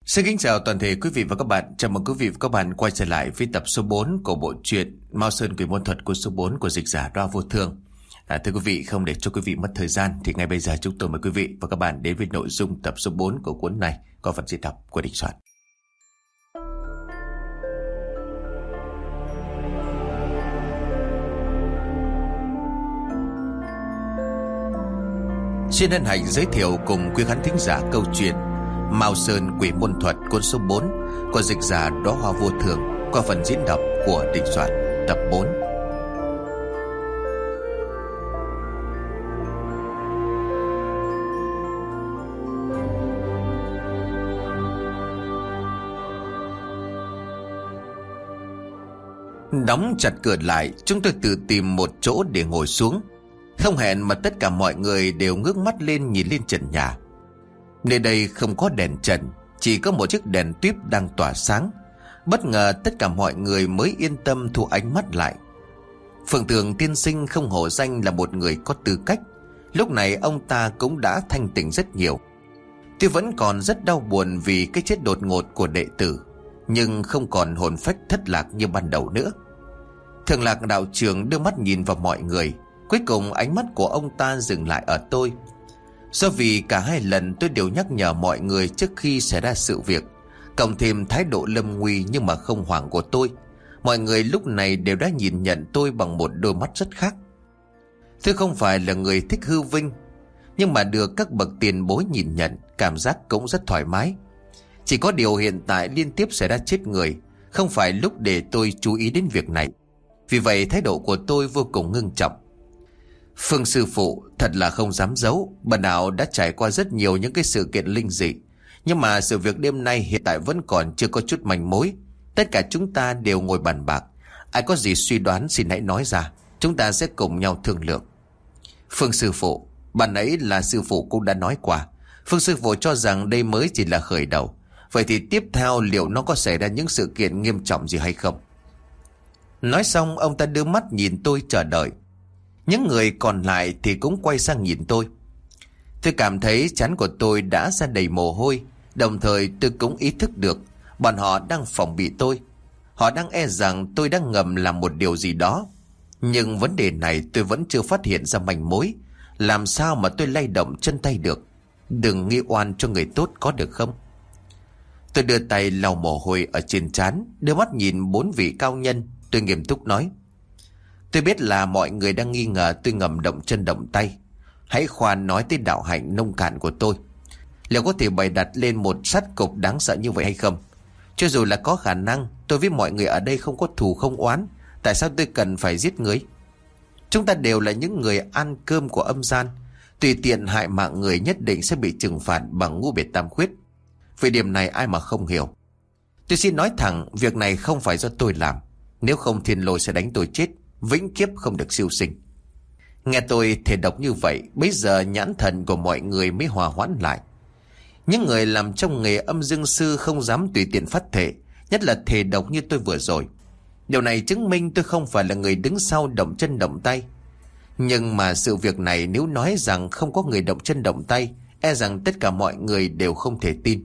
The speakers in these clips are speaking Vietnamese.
Xin kính chào toàn thể quý vị và các bạn. Chào mừng quý vị và các bạn quay trở lại với tập số 4 của bộ truyện Mao Sơn Quỷ Môn Thuật của số 4 của dịch giả Đoa Vô Thương. Thưa quý vị, không để cho quý vị mất thời gian thì ngay bây giờ chúng tôi mời quý vị và các bạn đến với nội dung tập số 4 của cuốn này có phần diễn đọc của Đình Soạn. Xin hân hạnh giới thiệu cùng quý khán thính giả câu chuyện Mao Sơn Quỷ Môn Thuật cuốn số 4 của dịch giả Đóa Hoa Vô Thường qua phần diễn đọc của Đình Soạn tập 4. Đóng chặt cửa lại, chúng tôi tự tìm một chỗ để ngồi xuống. Không hẹn mà tất cả mọi người đều ngước mắt lên nhìn lên trần nhà. Nơi đây không có đèn trần, chỉ có một chiếc đèn tuýp đang tỏa sáng. Bất ngờ tất cả mọi người mới yên tâm thu ánh mắt lại. Phượng Tường tiên sinh không hổ danh là một người có tư cách. Lúc này ông ta cũng đã thanh tỉnh rất nhiều. Tuy vẫn còn rất đau buồn vì cái chết đột ngột của đệ tử, nhưng không còn hồn phách thất lạc như ban đầu nữa. Thường Lạc đạo trưởng đưa mắt nhìn vào mọi người. Cuối cùng ánh mắt của ông ta dừng lại ở tôi. Do vì cả hai lần tôi đều nhắc nhở mọi người trước khi xảy ra sự việc, cộng thêm thái độ lâm nguy nhưng mà không hoảng của tôi, mọi người lúc này đều đã nhìn nhận tôi bằng một đôi mắt rất khác. Tôi không phải là người thích hư vinh, nhưng mà được các bậc tiền bối nhìn nhận, cảm giác cũng rất thoải mái. Chỉ có điều hiện tại liên tiếp xảy ra chết người, không phải lúc để tôi chú ý đến việc này. Vì vậy thái độ của tôi vô cùng ngưng trọng. Phương sư phụ, thật là không dám giấu, bần đạo đã trải qua rất nhiều những cái sự kiện linh dị, nhưng mà sự việc đêm nay hiện tại vẫn còn chưa có chút manh mối. Tất cả chúng ta đều ngồi bàn bạc, ai có gì suy đoán xin hãy nói ra, chúng ta sẽ cùng nhau thương lượng. Phương sư phụ, bạn ấy là sư phụ cũng đã nói qua. Phương sư phụ cho rằng đây mới chỉ là khởi đầu. Vậy thì tiếp theo liệu nó có xảy ra những sự kiện nghiêm trọng gì hay không? Nói xong ông ta đưa mắt nhìn tôi chờ đợi. Những người còn lại thì cũng quay sang nhìn tôi. Tôi cảm thấy trán của tôi đã ra đầy mồ hôi. Đồng thời tôi cũng ý thức được bọn họ đang phòng bị tôi. Họ đang e rằng tôi đang ngầm làm một điều gì đó. Nhưng vấn đề này tôi vẫn chưa phát hiện ra manh mối. Làm sao mà tôi lay động chân tay được? Đừng nghi oan cho người tốt có được không? Tôi đưa tay lau mồ hôi ở trên trán, đưa mắt nhìn bốn vị cao nhân. Tôi nghiêm túc nói: tôi biết là mọi người đang nghi ngờ tôi ngầm động chân động tay. Hãy khoan nói tới đạo hạnh nông cạn của tôi. Liệu có thể bày đặt lên một sát cục đáng sợ như vậy hay không? Cho dù là có khả năng, tôi với mọi người ở đây không có thù không oán. Tại sao tôi cần phải giết người? Chúng ta đều là những người ăn cơm của âm gian. Tùy tiện hại mạng người nhất định sẽ bị trừng phạt bằng ngũ biệt tam khuyết. Về điểm này ai mà không hiểu. Tôi xin nói thẳng, việc này không phải do tôi làm. Nếu không thiên lôi sẽ đánh tôi chết, vĩnh kiếp không được siêu sinh. Nghe tôi thề độc như vậy, bây giờ nhãn thần của mọi người mới hòa hoãn lại. Những người làm trong nghề âm dương sư không dám tùy tiện phát thệ, nhất là thề độc như tôi vừa rồi. Điều này chứng minh tôi không phải là người đứng sau động chân động tay. Nhưng mà sự việc này nếu nói rằng không có người động chân động tay, e rằng tất cả mọi người đều không thể tin.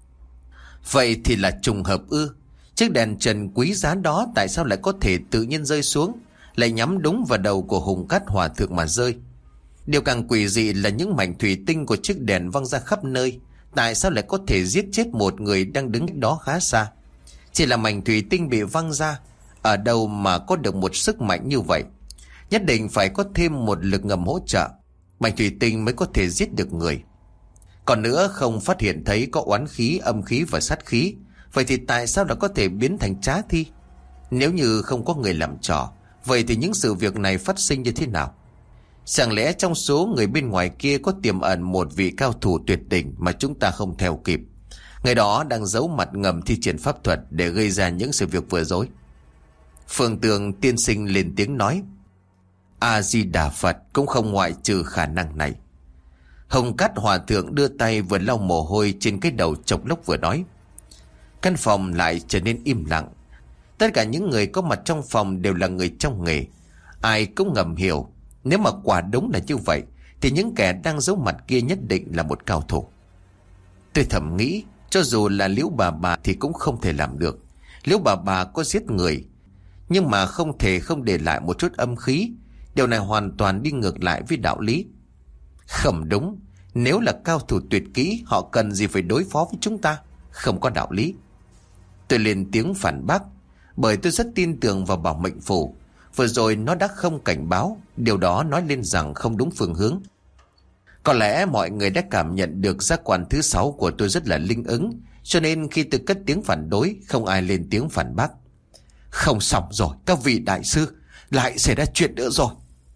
Vậy thì là trùng hợp ư? Chiếc đèn trần quý giá đó tại sao lại có thể tự nhiên rơi xuống, lại nhắm đúng vào đầu của Hùng Cát Hòa Thượng mà rơi? Điều càng quỷ dị là những mảnh thủy tinh của chiếc đèn văng ra khắp nơi. Tại sao lại có thể giết chết một người đang đứng cách đó khá xa? Chỉ là mảnh thủy tinh bị văng ra, ở đâu mà có được một sức mạnh như vậy? Nhất định phải có thêm một lực ngầm hỗ trợ, mảnh thủy tinh mới có thể giết được người. Còn nữa, không phát hiện thấy có oán khí, âm khí và sát khí. Vậy thì tại sao đã có thể biến thành trá thi? Nếu như không có người làm trò, vậy thì những sự việc này phát sinh như thế nào? Chẳng lẽ trong số người bên ngoài kia có tiềm ẩn một vị cao thủ tuyệt đỉnh mà chúng ta không theo kịp? Người đó đang giấu mặt ngầm thi triển pháp thuật để gây ra những sự việc vừa rồi. Phượng Tường tiên sinh lên tiếng nói: A-di-đà Phật, cũng không ngoại trừ khả năng này. Hồng Cát Hòa Thượng đưa tay vừa lau mồ hôi trên cái đầu chọc lốc vừa nói. Căn phòng lại trở nên im lặng. Tất cả những người có mặt trong phòng đều là người trong nghề. Ai cũng ngầm hiểu, nếu mà quả đúng là như vậy thì những kẻ đang giấu mặt kia nhất định là một cao thủ. Tôi thầm nghĩ, Cho dù là Liễu bà thì cũng không thể làm được. Liễu bà có giết người, nhưng mà không thể không để lại một chút âm khí. Điều này hoàn toàn đi ngược lại với đạo lý. Không đúng. Nếu là cao thủ tuyệt kỹ, họ cần gì phải đối phó với chúng ta? Không có đạo lý. Tôi lên tiếng phản bác, bởi tôi rất tin tưởng vào bảo mệnh phù. Vừa rồi nó đã không cảnh báo, điều đó nói lên rằng không đúng phương hướng. Có lẽ mọi người đã cảm nhận được giác quan thứ 6 của tôi rất là linh ứng, cho nên khi tôi cất tiếng phản đối, không ai lên tiếng phản bác. Không xong rồi, các vị đại sư, lại xảy ra chuyện nữa rồi.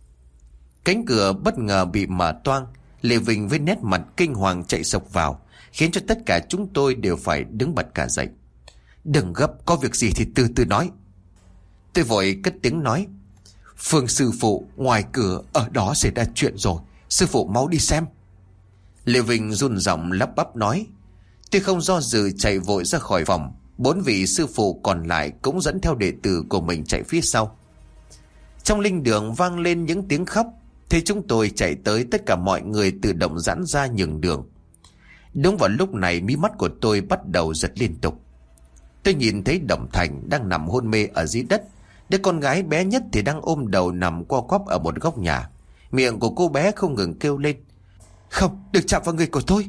Cánh cửa bất ngờ bị mở toang. Lê Vinh với nét mặt kinh hoàng chạy sộc vào, khiến cho tất cả chúng tôi đều phải đứng bật cả dậy. Đừng gấp, có việc gì thì từ từ nói. Tôi vội cất tiếng nói. Phương sư phụ, ngoài cửa ở đó xảy ra chuyện rồi, sư phụ mau đi xem. Lê Vinh run giọng lắp bắp nói. Tôi không do dự chạy vội ra khỏi phòng. 4 vị sư phụ còn lại cũng dẫn theo đệ tử của mình chạy phía sau. Trong linh đường vang lên những tiếng khóc. Thế chúng tôi chạy tới, tất cả mọi người tự động giãn ra nhường đường. Đúng vào lúc này mí mắt của tôi bắt đầu giật liên tục. Tôi nhìn thấy Đồng Thành đang nằm hôn mê ở dưới đất. Đứa con gái bé nhất thì đang ôm đầu nằm co quắp ở một góc nhà. Miệng của cô bé không ngừng kêu lên. Không, đừng chạm vào người của tôi.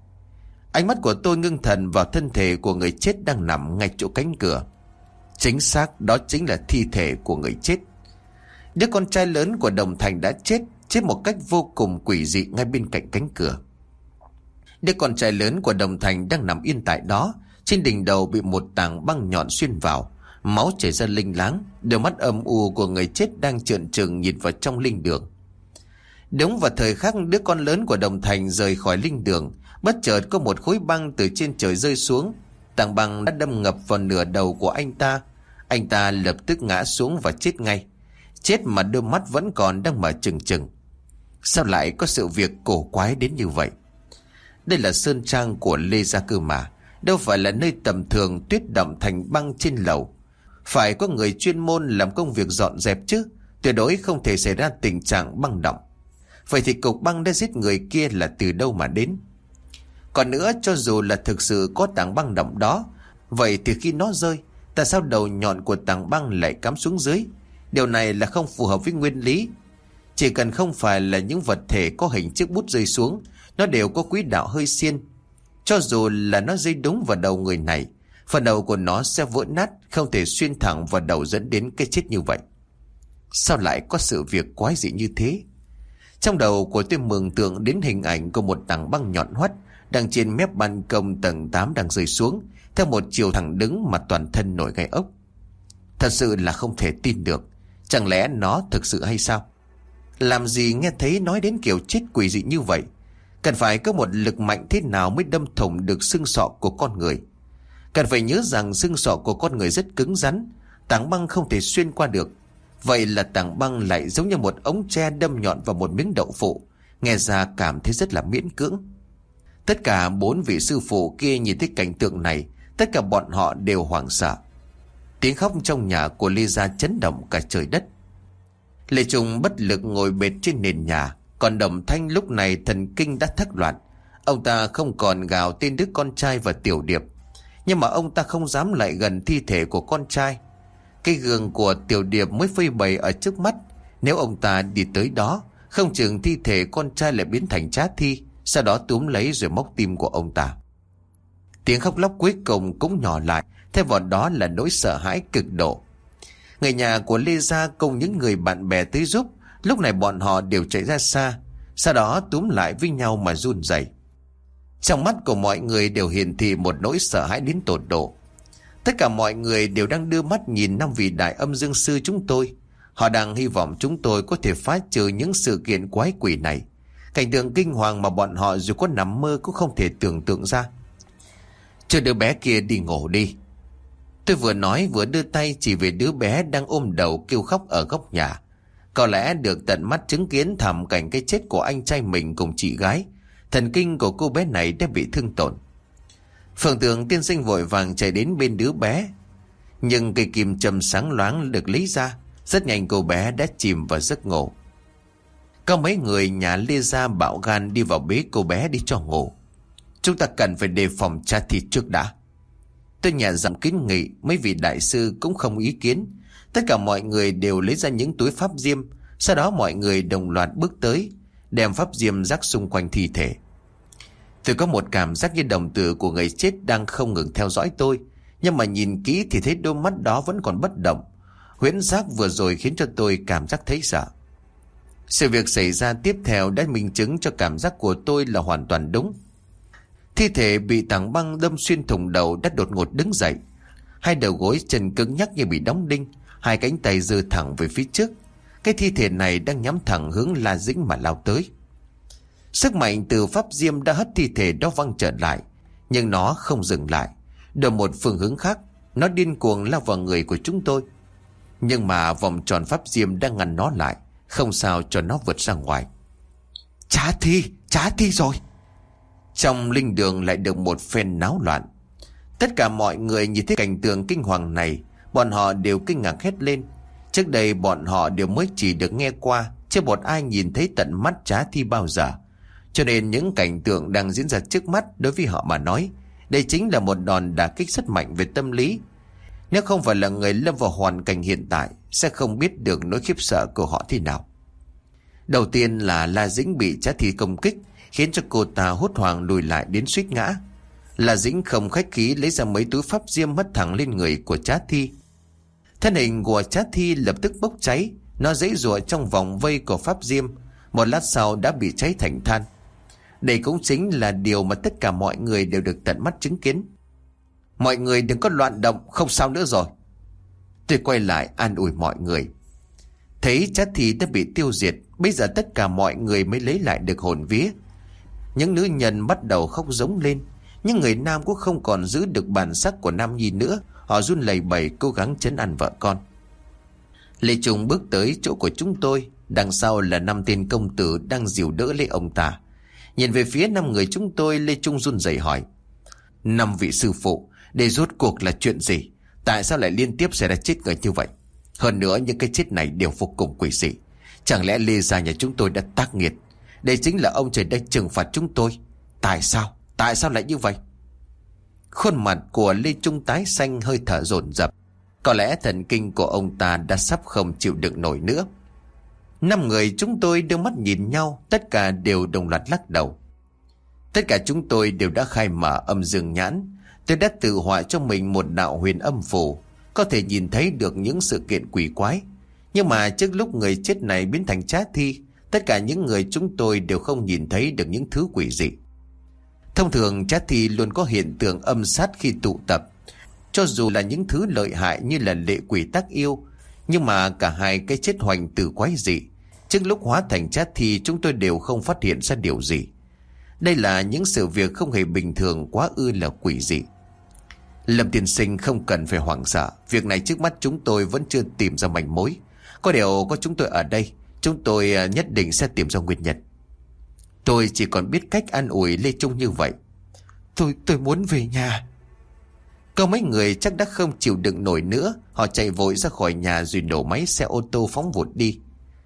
Ánh mắt của tôi ngưng thần vào thân thể của người chết đang nằm ngay chỗ cánh cửa. Chính xác, đó chính là thi thể của người chết. Đứa con trai lớn của Đồng Thành đã chết một cách vô cùng quỷ dị ngay bên cạnh cánh cửa. Đứa con trai lớn của Đồng Thành đang nằm yên tại đó. Trên đỉnh đầu bị một tảng băng nhọn xuyên vào, máu chảy ra linh láng. Đôi mắt âm u của người chết đang trợn trừng nhìn vào trong linh đường. Đúng vào thời khắc đứa con lớn của Đồng Thành rời khỏi linh đường, bất chợt có một khối băng từ trên trời rơi xuống. Tảng băng đã đâm ngập vào nửa đầu của anh ta. Anh ta lập tức ngã xuống và chết ngay. Chết mà đôi mắt vẫn còn đang mở trừng trừng. Sao lại có sự việc cổ quái đến như vậy? Đây là sơn trang của Lê gia cơ mà, đâu phải là nơi tầm thường tuyết đọng thành băng trên lầu. Phải có người chuyên môn làm công việc dọn dẹp chứ, tuyệt đối không thể xảy ra tình trạng băng đọng. Vậy thì cục băng đã giết người kia là từ đâu mà đến? Còn nữa, cho dù là thực sự có tảng băng đọng đó, vậy thì khi nó rơi, tại sao đầu nhọn của tảng băng lại cắm xuống dưới? Điều này là không phù hợp với nguyên lý. Chỉ cần không phải là những vật thể có hình chiếc bút rơi xuống, nó đều có quỹ đạo hơi xiên. Cho dù là nó rơi đúng vào đầu người này, phần đầu của nó sẽ vỡ nát, không thể xuyên thẳng vào đầu dẫn đến cái chết như vậy. Sao lại có sự việc quái dị như thế? Trong đầu của tôi mường tượng đến hình ảnh của một tảng băng nhọn hoắt đang trên mép ban công tầng 8 đang rơi xuống theo một chiều thẳng đứng mà toàn thân nổi gai ốc. Thật sự là không thể tin được. Chẳng lẽ nó thực sự hay sao? Làm gì nghe thấy nói đến kiểu chết quỷ dị như vậy? Cần phải có một lực mạnh thế nào mới đâm thủng được xương sọ của con người? Cần phải nhớ rằng xương sọ của con người rất cứng rắn, tảng băng không thể xuyên qua được. Vậy là tảng băng lại giống như một ống tre đâm nhọn vào một miếng đậu phụ. Nghe ra cảm thấy rất là miễn cưỡng. Tất cả 4 vị sư phụ kia nhìn thấy cảnh tượng này, tất cả bọn họ đều hoảng sợ. Tiếng khóc trong nhà của Lê gia chấn động cả trời đất. Lê Trung bất lực ngồi bệt trên nền nhà, còn Đồng Thanh lúc này thần kinh đã thất loạn. Ông ta không còn gào tên đứa con trai và Tiểu Điệp, nhưng mà ông ta không dám lại gần thi thể của con trai. Cái gương của Tiểu Điệp mới phơi bày ở trước mắt. Nếu ông ta đi tới đó, không chừng thi thể con trai lại biến thành trá thi, sau đó túm lấy rồi móc tim của ông ta. Tiếng khóc lóc cuối cùng cũng nhỏ lại, thay vào đó là nỗi sợ hãi cực độ. Người nhà của Lê gia cùng những người bạn bè tới giúp, lúc này bọn họ đều chạy ra xa, sau đó túm lại với nhau mà run rẩy. Trong mắt của mọi người đều hiển thị một nỗi sợ hãi đến tột độ. Tất cả mọi người đều đang đưa mắt nhìn 5 vị đại âm dương sư chúng tôi. Họ đang hy vọng chúng tôi có thể phá trừ những sự kiện quái quỷ này. Cảnh tượng kinh hoàng mà bọn họ dù có nằm mơ cũng không thể tưởng tượng ra. Cho đứa bé kia đi ngủ đi. Tôi vừa nói vừa đưa tay chỉ về đứa bé đang ôm đầu kêu khóc ở góc nhà. Có lẽ được tận mắt chứng kiến thảm cảnh cái chết của anh trai mình cùng chị gái, thần kinh của cô bé này đã bị thương tổn. Phượng Tường tiên sinh vội vàng chạy đến bên đứa bé, nhưng cây kim châm sáng loáng được lấy ra. Rất nhanh cô bé đã chìm vào giấc ngủ. Có mấy người nhà Lê gia bạo gan đi vào bế cô bé đi cho ngủ. Chúng ta cần phải đề phòng cha thi trước đã. Tôi nhẹ giọng kiến nghị, mấy vị đại sư cũng không ý kiến. Tất cả mọi người đều lấy ra những túi pháp diêm. Sau đó mọi người đồng loạt bước tới, đem pháp diêm rắc xung quanh thi thể. Tôi có một cảm giác như đồng tử của người chết đang không ngừng theo dõi tôi. Nhưng mà nhìn kỹ thì thấy đôi mắt đó vẫn còn bất động. Huyễn giác vừa rồi khiến cho tôi cảm giác thấy sợ. Sự việc xảy ra tiếp theo đã minh chứng cho cảm giác của tôi là hoàn toàn đúng. Thi thể bị tảng băng đâm xuyên thủng đầu đã đột ngột đứng dậy. Hai đầu gối chân cứng nhắc như bị đóng đinh, hai cánh tay giơ thẳng về phía trước. Cái thi thể này đang nhắm thẳng hướng La Dĩnh mà lao tới. Sức mạnh từ pháp diêm đã hất thi thể đó văng trở lại, nhưng nó không dừng lại. Đổi một phương hướng khác, nó điên cuồng lao vào người của chúng tôi. Nhưng mà vòng tròn pháp diêm đang ngăn nó lại, không sao cho nó vượt ra ngoài. Trả thi rồi. Trong linh đường lại được một phen náo loạn. Tất cả mọi người nhìn thấy cảnh tượng kinh hoàng này, bọn họ đều kinh ngạc hét lên. Trước đây bọn họ đều mới chỉ được nghe qua, chứ một ai nhìn thấy tận mắt Trá Thi bao giờ. Cho nên những cảnh tượng đang diễn ra trước mắt đối với họ mà nói, đây chính là một đòn đả kích rất mạnh về tâm lý. Nếu không phải là người lâm vào hoàn cảnh hiện tại, sẽ không biết được nỗi khiếp sợ của họ thế nào. Đầu tiên là La Dĩnh bị Trá Thi công kích, khiến cho cô ta hốt hoảng lùi lại đến suýt ngã. La Dĩnh không khách khí lấy ra mấy túi pháp diêm hất thẳng lên người của Trá Thi. Thân hình của Trá Thi lập tức bốc cháy, nó giãy giụa trong vòng vây của pháp diêm, một lát sau đã bị cháy thành than. Đây cũng chính là điều mà tất cả mọi người đều được tận mắt chứng kiến. Mọi người đừng có loạn động, không sao nữa rồi. Tôi quay lại an ủi mọi người. Thấy Trá Thi đã bị tiêu diệt, bây giờ tất cả mọi người mới lấy lại được hồn vía. Những nữ nhân bắt đầu khóc rống lên, nhưng người nam cũng không còn giữ được bản sắc của nam nhi nữa. Họ run lẩy bẩy cố gắng trấn an vợ con. Lê Trung bước tới chỗ của chúng tôi, đằng sau là 5 tên công tử đang dìu đỡ lấy ông ta. Nhìn về phía 5 người chúng tôi, Lê Trung run rẩy hỏi: 5 vị sư phụ, đây rốt cuộc là chuyện gì? Tại sao lại liên tiếp xảy ra chết người như vậy? Hơn nữa những cái chết này đều vô cùng quỷ dị. Chẳng lẽ Lê gia nhà chúng tôi đã tác nghiệt? Đây chính là ông trời đã trừng phạt chúng tôi. Tại sao lại như vậy? Khuôn mặt của Lê Trung tái xanh, hơi thở dồn dập. Có lẽ thần kinh của ông ta đã sắp không chịu đựng nổi nữa. 5 người chúng tôi đưa mắt nhìn nhau, tất cả đều đồng loạt lắc đầu. Tất cả chúng tôi đều đã khai mở âm dương nhãn. Tôi đã tự họa cho mình một đạo huyền âm phù, có thể nhìn thấy được những sự kiện quỷ quái. Nhưng mà trước lúc người chết này biến thành Trá Thi, tất cả những người chúng tôi đều không nhìn thấy được những thứ quỷ dị. Thông thường Trá Thi luôn có hiện tượng âm sát khi tụ tập, cho dù là những thứ lợi hại như là lệ quỷ tác yêu. Nhưng mà cả hai cái chết hoành tử quái dị, trước lúc hóa thành Trá Thi chúng tôi đều không phát hiện ra điều gì. Đây là những sự việc không hề bình thường, quá ư là quỷ dị. Lâm tiên sinh không cần phải hoảng sợ, việc này trước mắt chúng tôi vẫn chưa tìm ra manh mối. Có điều có chúng tôi ở đây, chúng tôi nhất định sẽ tìm ra nguyên nhân. Tôi chỉ còn biết cách an ủi Lê Trung như vậy. Tôi muốn về nhà. Có mấy người chắc đã không chịu đựng nổi nữa, họ chạy vội ra khỏi nhà rồi nổ máy xe ô tô phóng vụt đi.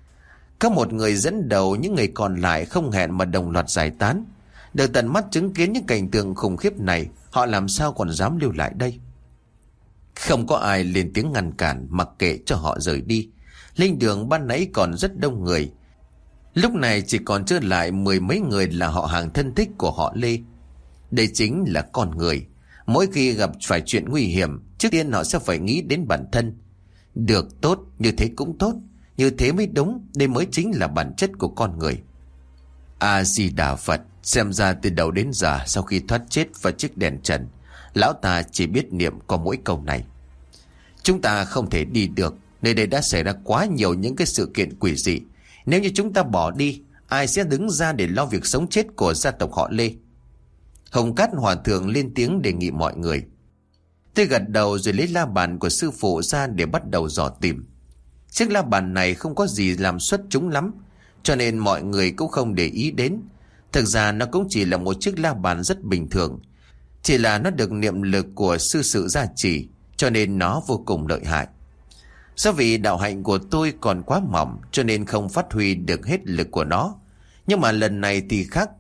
Có một người dẫn đầu, những người còn lại không hẹn mà đồng loạt giải tán. Được tận mắt chứng kiến những cảnh tượng khủng khiếp này, họ làm sao còn dám lưu lại đây. Không có ai lên tiếng ngăn cản, mặc kệ cho họ rời đi. Linh đường ban nãy còn rất đông người, lúc này chỉ còn trơ lại 10 mấy người là họ hàng thân thích của họ Lê. Đây chính là con người. Mỗi khi gặp phải chuyện nguy hiểm, trước tiên họ sẽ phải nghĩ đến bản thân. Được tốt, như thế cũng tốt, như thế mới đúng. Đây mới chính là bản chất của con người. A-di-đà Phật. Xem ra từ đầu đến giờ, sau khi thoát chết vào chiếc đèn trần, lão ta chỉ biết niệm có mỗi câu này: chúng ta không thể đi được, nơi đây đã xảy ra quá nhiều những cái sự kiện quỷ dị. Nếu như chúng ta bỏ đi, ai sẽ đứng ra để lo việc sống chết của gia tộc họ Lê? Hồng Cát Hòa Thượng lên tiếng đề nghị mọi người. Tôi gật đầu rồi lấy la bàn của sư phụ ra để bắt đầu dò tìm. Chiếc la bàn này không có gì làm xuất chúng lắm, cho nên mọi người cũng không để ý đến. Thực ra nó cũng chỉ là một chiếc la bàn rất bình thường, chỉ là nó được niệm lực của sư sự gia trì, cho nên nó vô cùng lợi hại. Do vì đạo hạnh của tôi còn quá mỏng, cho nên không phát huy được hết lực của nó. Nhưng mà lần này thì khác,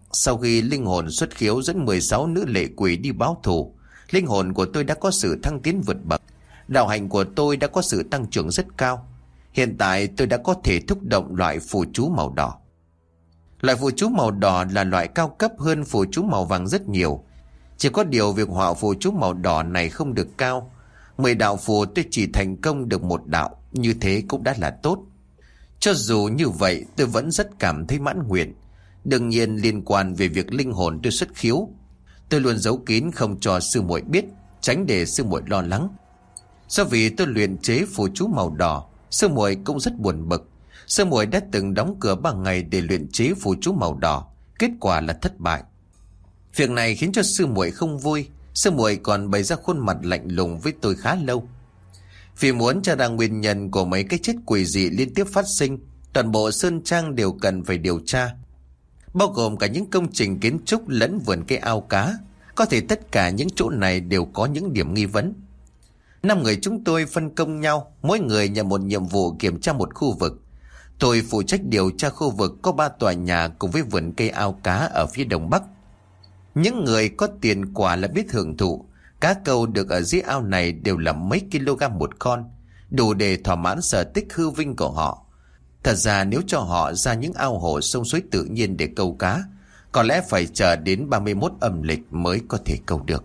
Sau khi linh hồn xuất khiếu dẫn 16 nữ lệ quỷ đi báo thù, linh hồn của tôi đã có sự thăng tiến vượt bậc. Đạo hạnh của tôi đã có sự tăng trưởng rất cao. Hiện tại tôi đã có thể thúc động loại phù chú màu đỏ. Loại phù chú màu đỏ là loại cao cấp hơn phù chú màu vàng rất nhiều. Chỉ có điều việc họa phù chú màu đỏ này không được cao. 10 đạo phù tôi chỉ thành công được 1 đạo, như thế cũng đã là tốt. Cho dù như vậy tôi vẫn rất cảm thấy mãn nguyện. Đương nhiên liên quan về việc linh hồn tôi xuất khiếu, tôi luôn giấu kín không cho sư muội biết, tránh để sư muội lo lắng. Do vì tôi luyện chế phù chú màu đỏ, sư muội cũng rất buồn bực. Sư muội đã từng đóng cửa 3 ngày để luyện chế phù chú màu đỏ, kết quả là thất bại. Việc này khiến cho sư muội không vui. Sư muội còn bày ra khuôn mặt lạnh lùng với tôi khá lâu. Vì muốn tra ra nguyên nhân của mấy cái chết quỷ dị liên tiếp phát sinh, toàn bộ Sơn Trang đều cần phải điều tra, bao gồm cả những công trình kiến trúc lẫn vườn cây ao cá. Có thể tất cả những chỗ này đều có những điểm nghi vấn. 5 người chúng tôi phân công nhau, mỗi người nhận một nhiệm vụ kiểm tra một khu vực. Tôi phụ trách điều tra khu vực có 3 tòa nhà cùng với vườn cây ao cá ở phía đông bắc. Những người có tiền quả là biết hưởng thụ. Cá câu được ở dưới ao này đều là mấy kg một con, đủ để thỏa mãn sở thích hư vinh của họ. Thật ra nếu cho họ ra những ao hồ sông suối tự nhiên để câu cá, có lẽ phải chờ đến 31 âm lịch mới có thể câu được.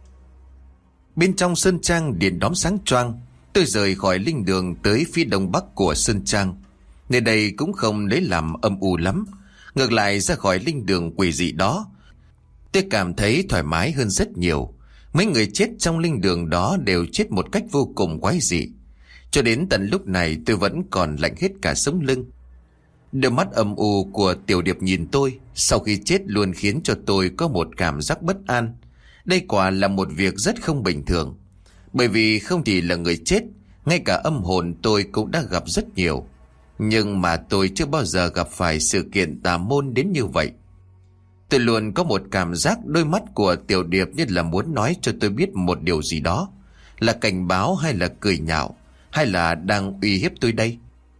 Bên trong Sơn Trang điện đóm sáng choang. Tôi rời khỏi linh đường tới phía đông bắc của Sơn Trang. Nơi đây cũng không lấy làm âm u lắm. Ngược lại ra khỏi linh đường quỷ dị đó, tôi cảm thấy thoải mái hơn rất nhiều. Mấy người chết trong linh đường đó đều chết một cách vô cùng quái dị. Cho đến tận lúc này tôi vẫn còn lạnh hết cả sống lưng. Đôi mắt âm u của Tiểu Điệp nhìn tôi sau khi chết luôn khiến cho tôi có một cảm giác bất an. Đây quả là một việc rất không bình thường. Bởi vì không chỉ là người chết, ngay cả âm hồn tôi cũng đã gặp rất nhiều. Nhưng mà tôi chưa bao giờ gặp phải sự kiện tà môn đến như vậy. Tôi luôn có một cảm giác đôi mắt của Tiểu Điệp như là muốn nói cho tôi biết một điều gì đó. Là cảnh báo hay là cười nhạo, hay là đang uy hiếp tôi đây?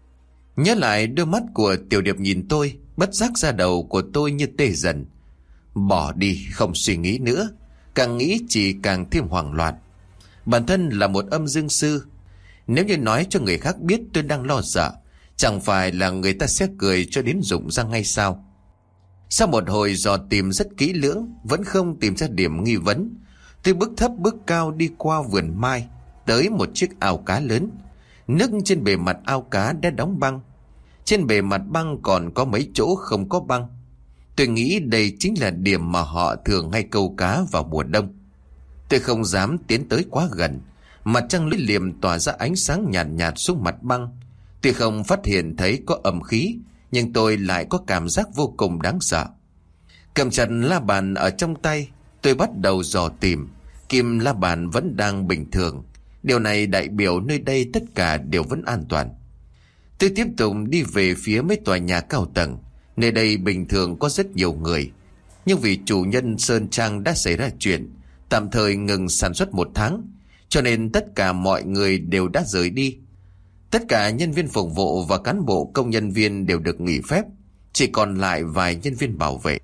Nhớ lại đôi mắt của Tiểu Điệp nhìn tôi, bất giác da đầu của tôi như tê dần. Bỏ đi, không suy nghĩ nữa. Càng nghĩ chỉ càng thêm hoảng loạn. Bản thân là một âm dương sư, nếu như nói cho người khác biết tôi đang lo sợ, chẳng phải là người ta sẽ cười cho đến rụng răng ngay sao? Sau một hồi dò tìm rất kỹ lưỡng, vẫn không tìm ra điểm nghi vấn, tôi bước thấp bước cao đi qua vườn mai, tới một chiếc ao cá lớn. Nước trên bề mặt ao cá đã đóng băng. Trên bề mặt băng còn có mấy chỗ không có băng. Tôi nghĩ đây chính là điểm mà họ thường hay câu cá vào mùa đông. Tôi không dám tiến tới quá gần. Mặt trăng lưỡi liềm tỏa ra ánh sáng nhàn nhạt xuống mặt băng. Tuy không phát hiện thấy có âm khí, nhưng tôi lại có cảm giác vô cùng đáng sợ. Cầm chặt la bàn ở trong tay, tôi bắt đầu dò tìm. Kim la bàn vẫn đang bình thường. Điều này đại biểu nơi đây tất cả đều vẫn an toàn. Tôi tiếp tục đi về phía mấy tòa nhà cao tầng. Nơi đây bình thường có rất nhiều người, nhưng vì chủ nhân Sơn Trang đã xảy ra chuyện, tạm thời ngừng sản xuất 1 tháng, cho nên tất cả mọi người đều đã rời đi. Tất cả nhân viên phục vụ và cán bộ công nhân viên đều được nghỉ phép, chỉ còn lại vài nhân viên bảo vệ.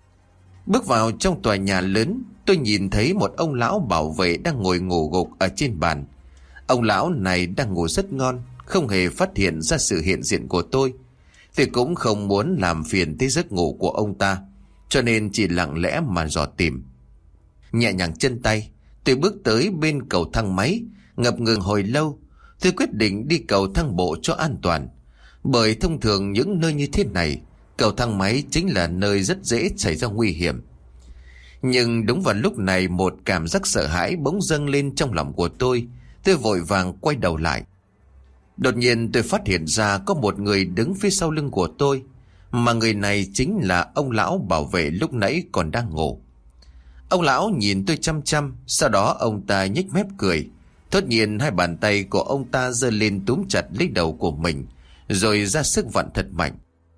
Bước vào trong tòa nhà lớn, tôi nhìn thấy một ông lão bảo vệ đang ngồi ngủ gục ở trên bàn. Ông lão này đang ngủ rất ngon, không hề phát hiện ra sự hiện diện của tôi. Tôi cũng không muốn làm phiền tới giấc ngủ của ông ta, cho nên chỉ lặng lẽ mà dò tìm. Nhẹ nhàng chân tay, tôi bước tới bên cầu thang máy, ngập ngừng hồi lâu. Tôi quyết định đi cầu thang bộ cho an toàn, bởi thông thường những nơi như thế này, cầu thang máy chính là nơi rất dễ xảy ra nguy hiểm. Nhưng đúng vào lúc này, một cảm giác sợ hãi bỗng dâng lên trong lòng của tôi. Tôi vội vàng quay đầu lại. Đột nhiên tôi phát hiện ra có một người đứng phía sau lưng của tôi, mà người này chính là ông lão bảo vệ lúc nãy còn đang ngủ. Ông lão nhìn tôi chăm chăm, sau đó ông ta nhếch mép cười. Thốt nhiên 2 bàn tay của ông ta giơ lên túm chặt lấy đầu của mình, rồi ra sức vặn thật mạnh.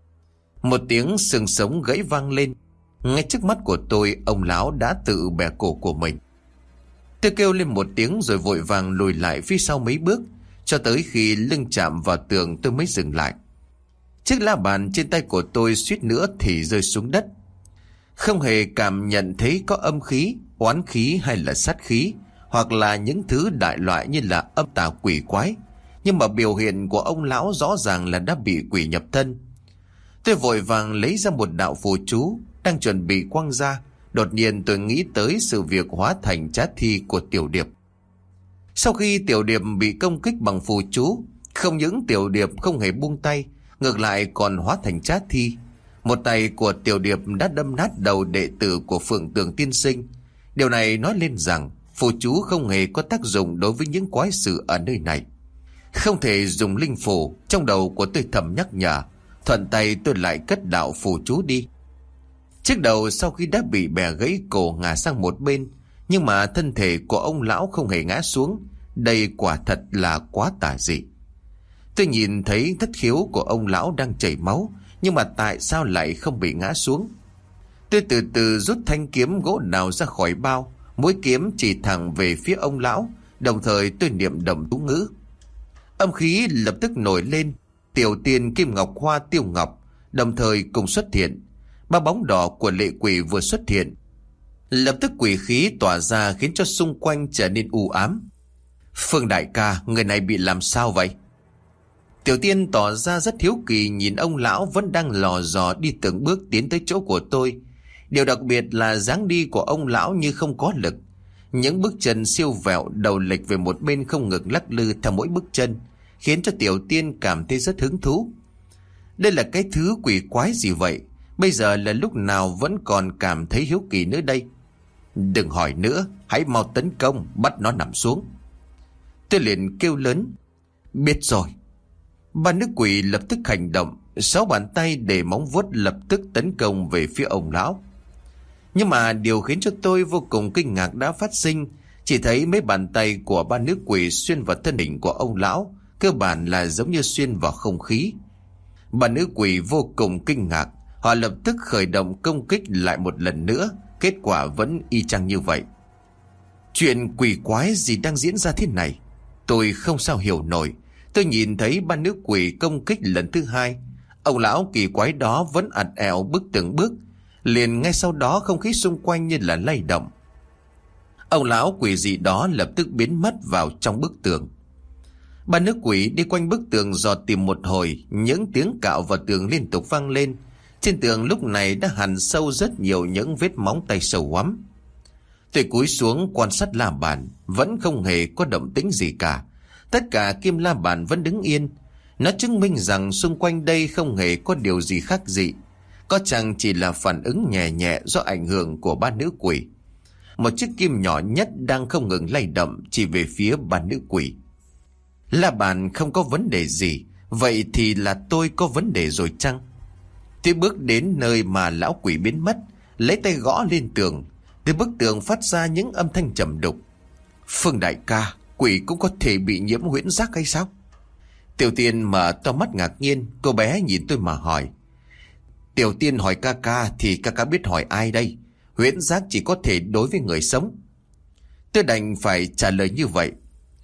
Một tiếng xương sống gãy vang lên. Ngay trước mắt của tôi, ông lão đã tự bẻ cổ của mình. Tôi kêu lên một tiếng rồi vội vàng lùi lại phía sau mấy bước, cho tới khi lưng chạm vào tường tôi mới dừng lại. Chiếc la bàn trên tay của tôi suýt nữa thì rơi xuống đất. Không hề cảm nhận thấy có âm khí, oán khí hay là sát khí, hoặc là những thứ đại loại như là âm tà quỷ quái. Nhưng mà biểu hiện của ông lão rõ ràng là đã bị quỷ nhập thân. Tôi vội vàng lấy ra một đạo phù chú, đang chuẩn bị quăng ra. Đột nhiên tôi nghĩ tới sự việc hóa thành trá thi của Tiểu Điệp. Sau khi Tiểu Điệp bị công kích bằng phù chú, không những Tiểu Điệp không hề buông tay, ngược lại còn hóa thành trá thi. Một tay của Tiểu Điệp đã đâm nát đầu đệ tử của Phượng Tường tiên sinh. Điều này nói lên rằng phù chú không hề có tác dụng đối với những quái sự ở nơi này. Không thể dùng linh phù. Trong đầu của tôi thầm nhắc nhở, thuận tay tôi lại cất đạo phù chú đi. Chiếc đầu sau khi đã bị bẻ gãy cổ ngả sang một bên, nhưng mà thân thể của ông lão không hề ngã xuống. Đây quả thật là quá tà dị. Tôi nhìn thấy thất khiếu của ông lão đang chảy máu, nhưng mà tại sao lại không bị ngã xuống? Tôi từ từ rút thanh kiếm gỗ đào ra khỏi bao, mũi kiếm chỉ thẳng về phía ông lão, đồng thời tôi niệm động chú ngữ. Âm khí lập tức nổi lên, Tiểu Tiên, Kim Ngọc Hoa, Tiêu Ngọc đồng thời cùng xuất hiện. Ba bóng đỏ của lệ quỷ vừa xuất hiện, lập tức quỷ khí tỏa ra khiến cho xung quanh trở nên u ám. Phương đại ca, người này bị làm sao vậy? Tiểu Tiên tỏ ra rất hiếu kỳ nhìn ông lão vẫn đang lò dò đi từng bước tiến tới chỗ của tôi. Điều đặc biệt là dáng đi của ông lão như không có lực. Những bước chân siêu vẹo, đầu lệch về một bên không ngừng lắc lư theo mỗi bước chân, khiến cho Tiểu Tiên cảm thấy rất hứng thú. Đây là cái thứ quỷ quái gì vậy? Bây giờ là lúc nào vẫn còn cảm thấy hiếu kỳ nữa đây? Đừng hỏi nữa, hãy mau tấn công, bắt nó nằm xuống. Tôi liền kêu lớn. Biết rồi. Ba nữ quỷ lập tức hành động, 6 bàn tay để móng vuốt lập tức tấn công về phía ông lão. Nhưng mà điều khiến cho tôi vô cùng kinh ngạc đã phát sinh. Chỉ thấy mấy bàn tay của ba nữ quỷ xuyên vào thân hình của ông lão, cơ bản là giống như xuyên vào không khí. Ba nữ quỷ vô cùng kinh ngạc, họ lập tức khởi động công kích lại một lần nữa. Kết quả vẫn y chang như vậy. Chuyện quỷ quái gì đang diễn ra thế này? Tôi không sao hiểu nổi. Tôi nhìn thấy ba nữ quỷ công kích lần thứ hai, ông lão kỳ quái đó vẫn ặt ẻo bước từng bước. Liền ngay sau đó không khí xung quanh như là lay động. Ông lão quỷ dị đó lập tức biến mất vào trong bức tường. Ba nữ quỷ đi quanh bức tường dò tìm một hồi, những tiếng cạo vào tường liên tục vang lên. Trên tường lúc này đã hằn sâu rất nhiều những vết móng tay sâu hoắm. Tôi cúi xuống quan sát la bàn, vẫn không hề có động tĩnh gì cả. Tất cả kim la bàn vẫn đứng yên. Nó chứng minh rằng xung quanh đây không hề có điều gì khác dị. Có chăng chỉ là phản ứng nhẹ nhẹ do ảnh hưởng của ba nữ quỷ. Một chiếc kim nhỏ nhất đang không ngừng lay động chỉ về phía ba nữ quỷ. La bàn không có vấn đề gì, vậy thì là tôi có vấn đề rồi chăng? Tôi bước đến nơi mà lão quỷ biến mất, lấy tay gõ lên tường. Từ bức tường phát ra những âm thanh trầm đục. Phương đại ca, quỷ cũng có thể bị nhiễm huyễn giác hay sao? Tiểu Tiên mở to mắt ngạc nhiên, cô bé nhìn tôi mà hỏi. Tiểu Tiên hỏi ca ca thì ca ca biết hỏi ai đây? Huyễn giác chỉ có thể đối với người sống. Tôi đành phải trả lời như vậy.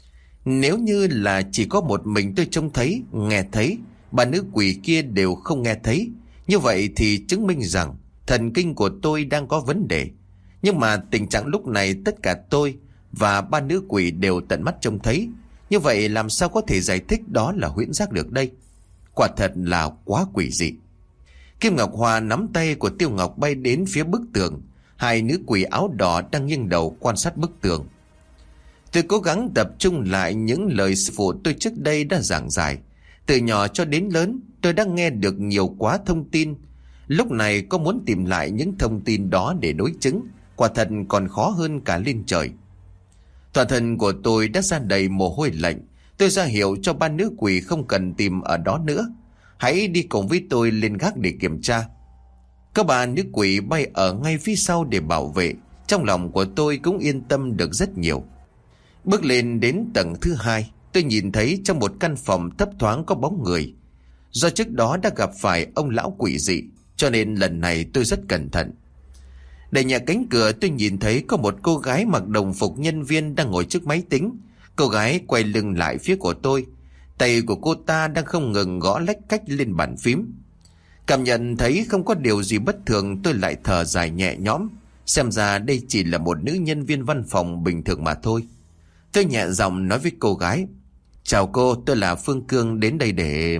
Nếu như là chỉ có một mình tôi trông thấy, nghe thấy, bà nữ quỷ kia đều không nghe thấy, như vậy thì chứng minh rằng thần kinh của tôi đang có vấn đề. Nhưng mà tình trạng lúc này tất cả tôi và ba nữ quỷ đều tận mắt trông thấy. Như vậy làm sao có thể giải thích đó là huyễn giác được đây? Quả thật là quá quỷ dị. Kim Ngọc Hoa nắm tay của Tiêu Ngọc bay đến phía bức tường. Hai nữ quỷ áo đỏ đang nghiêng đầu quan sát bức tường. Tôi cố gắng tập trung lại những lời sư phụ tôi trước đây đã giảng giải. Từ nhỏ cho đến lớn, tôi đã nghe được nhiều quá thông tin. Lúc này có muốn tìm lại những thông tin đó để đối chứng, quả thật còn khó hơn cả lên trời. Toàn thân của tôi đã ra đầy mồ hôi lạnh. Tôi ra hiệu cho ba nữ quỷ không cần tìm ở đó nữa. Hãy đi cùng với tôi lên gác để kiểm tra. Các bà nữ quỷ bay ở ngay phía sau để bảo vệ. Trong lòng của tôi cũng yên tâm được rất nhiều. Bước lên đến tầng thứ 2, tôi nhìn thấy trong một căn phòng thấp thoáng có bóng người. Do trước đó đã gặp phải ông lão quỷ dị, cho nên lần này tôi rất cẩn thận. Đẩy nhẹ cánh cửa, tôi nhìn thấy có một cô gái mặc đồng phục nhân viên đang ngồi trước máy tính. Cô gái quay lưng lại phía của tôi. Tay của cô ta đang không ngừng gõ lách cách lên bàn phím. Cảm nhận thấy không có điều gì bất thường, tôi lại thở dài nhẹ nhõm. Xem ra đây chỉ là một nữ nhân viên văn phòng bình thường mà thôi. Tôi nhẹ giọng nói với cô gái: "Chào cô, tôi là Phương Cương, đến đây để..."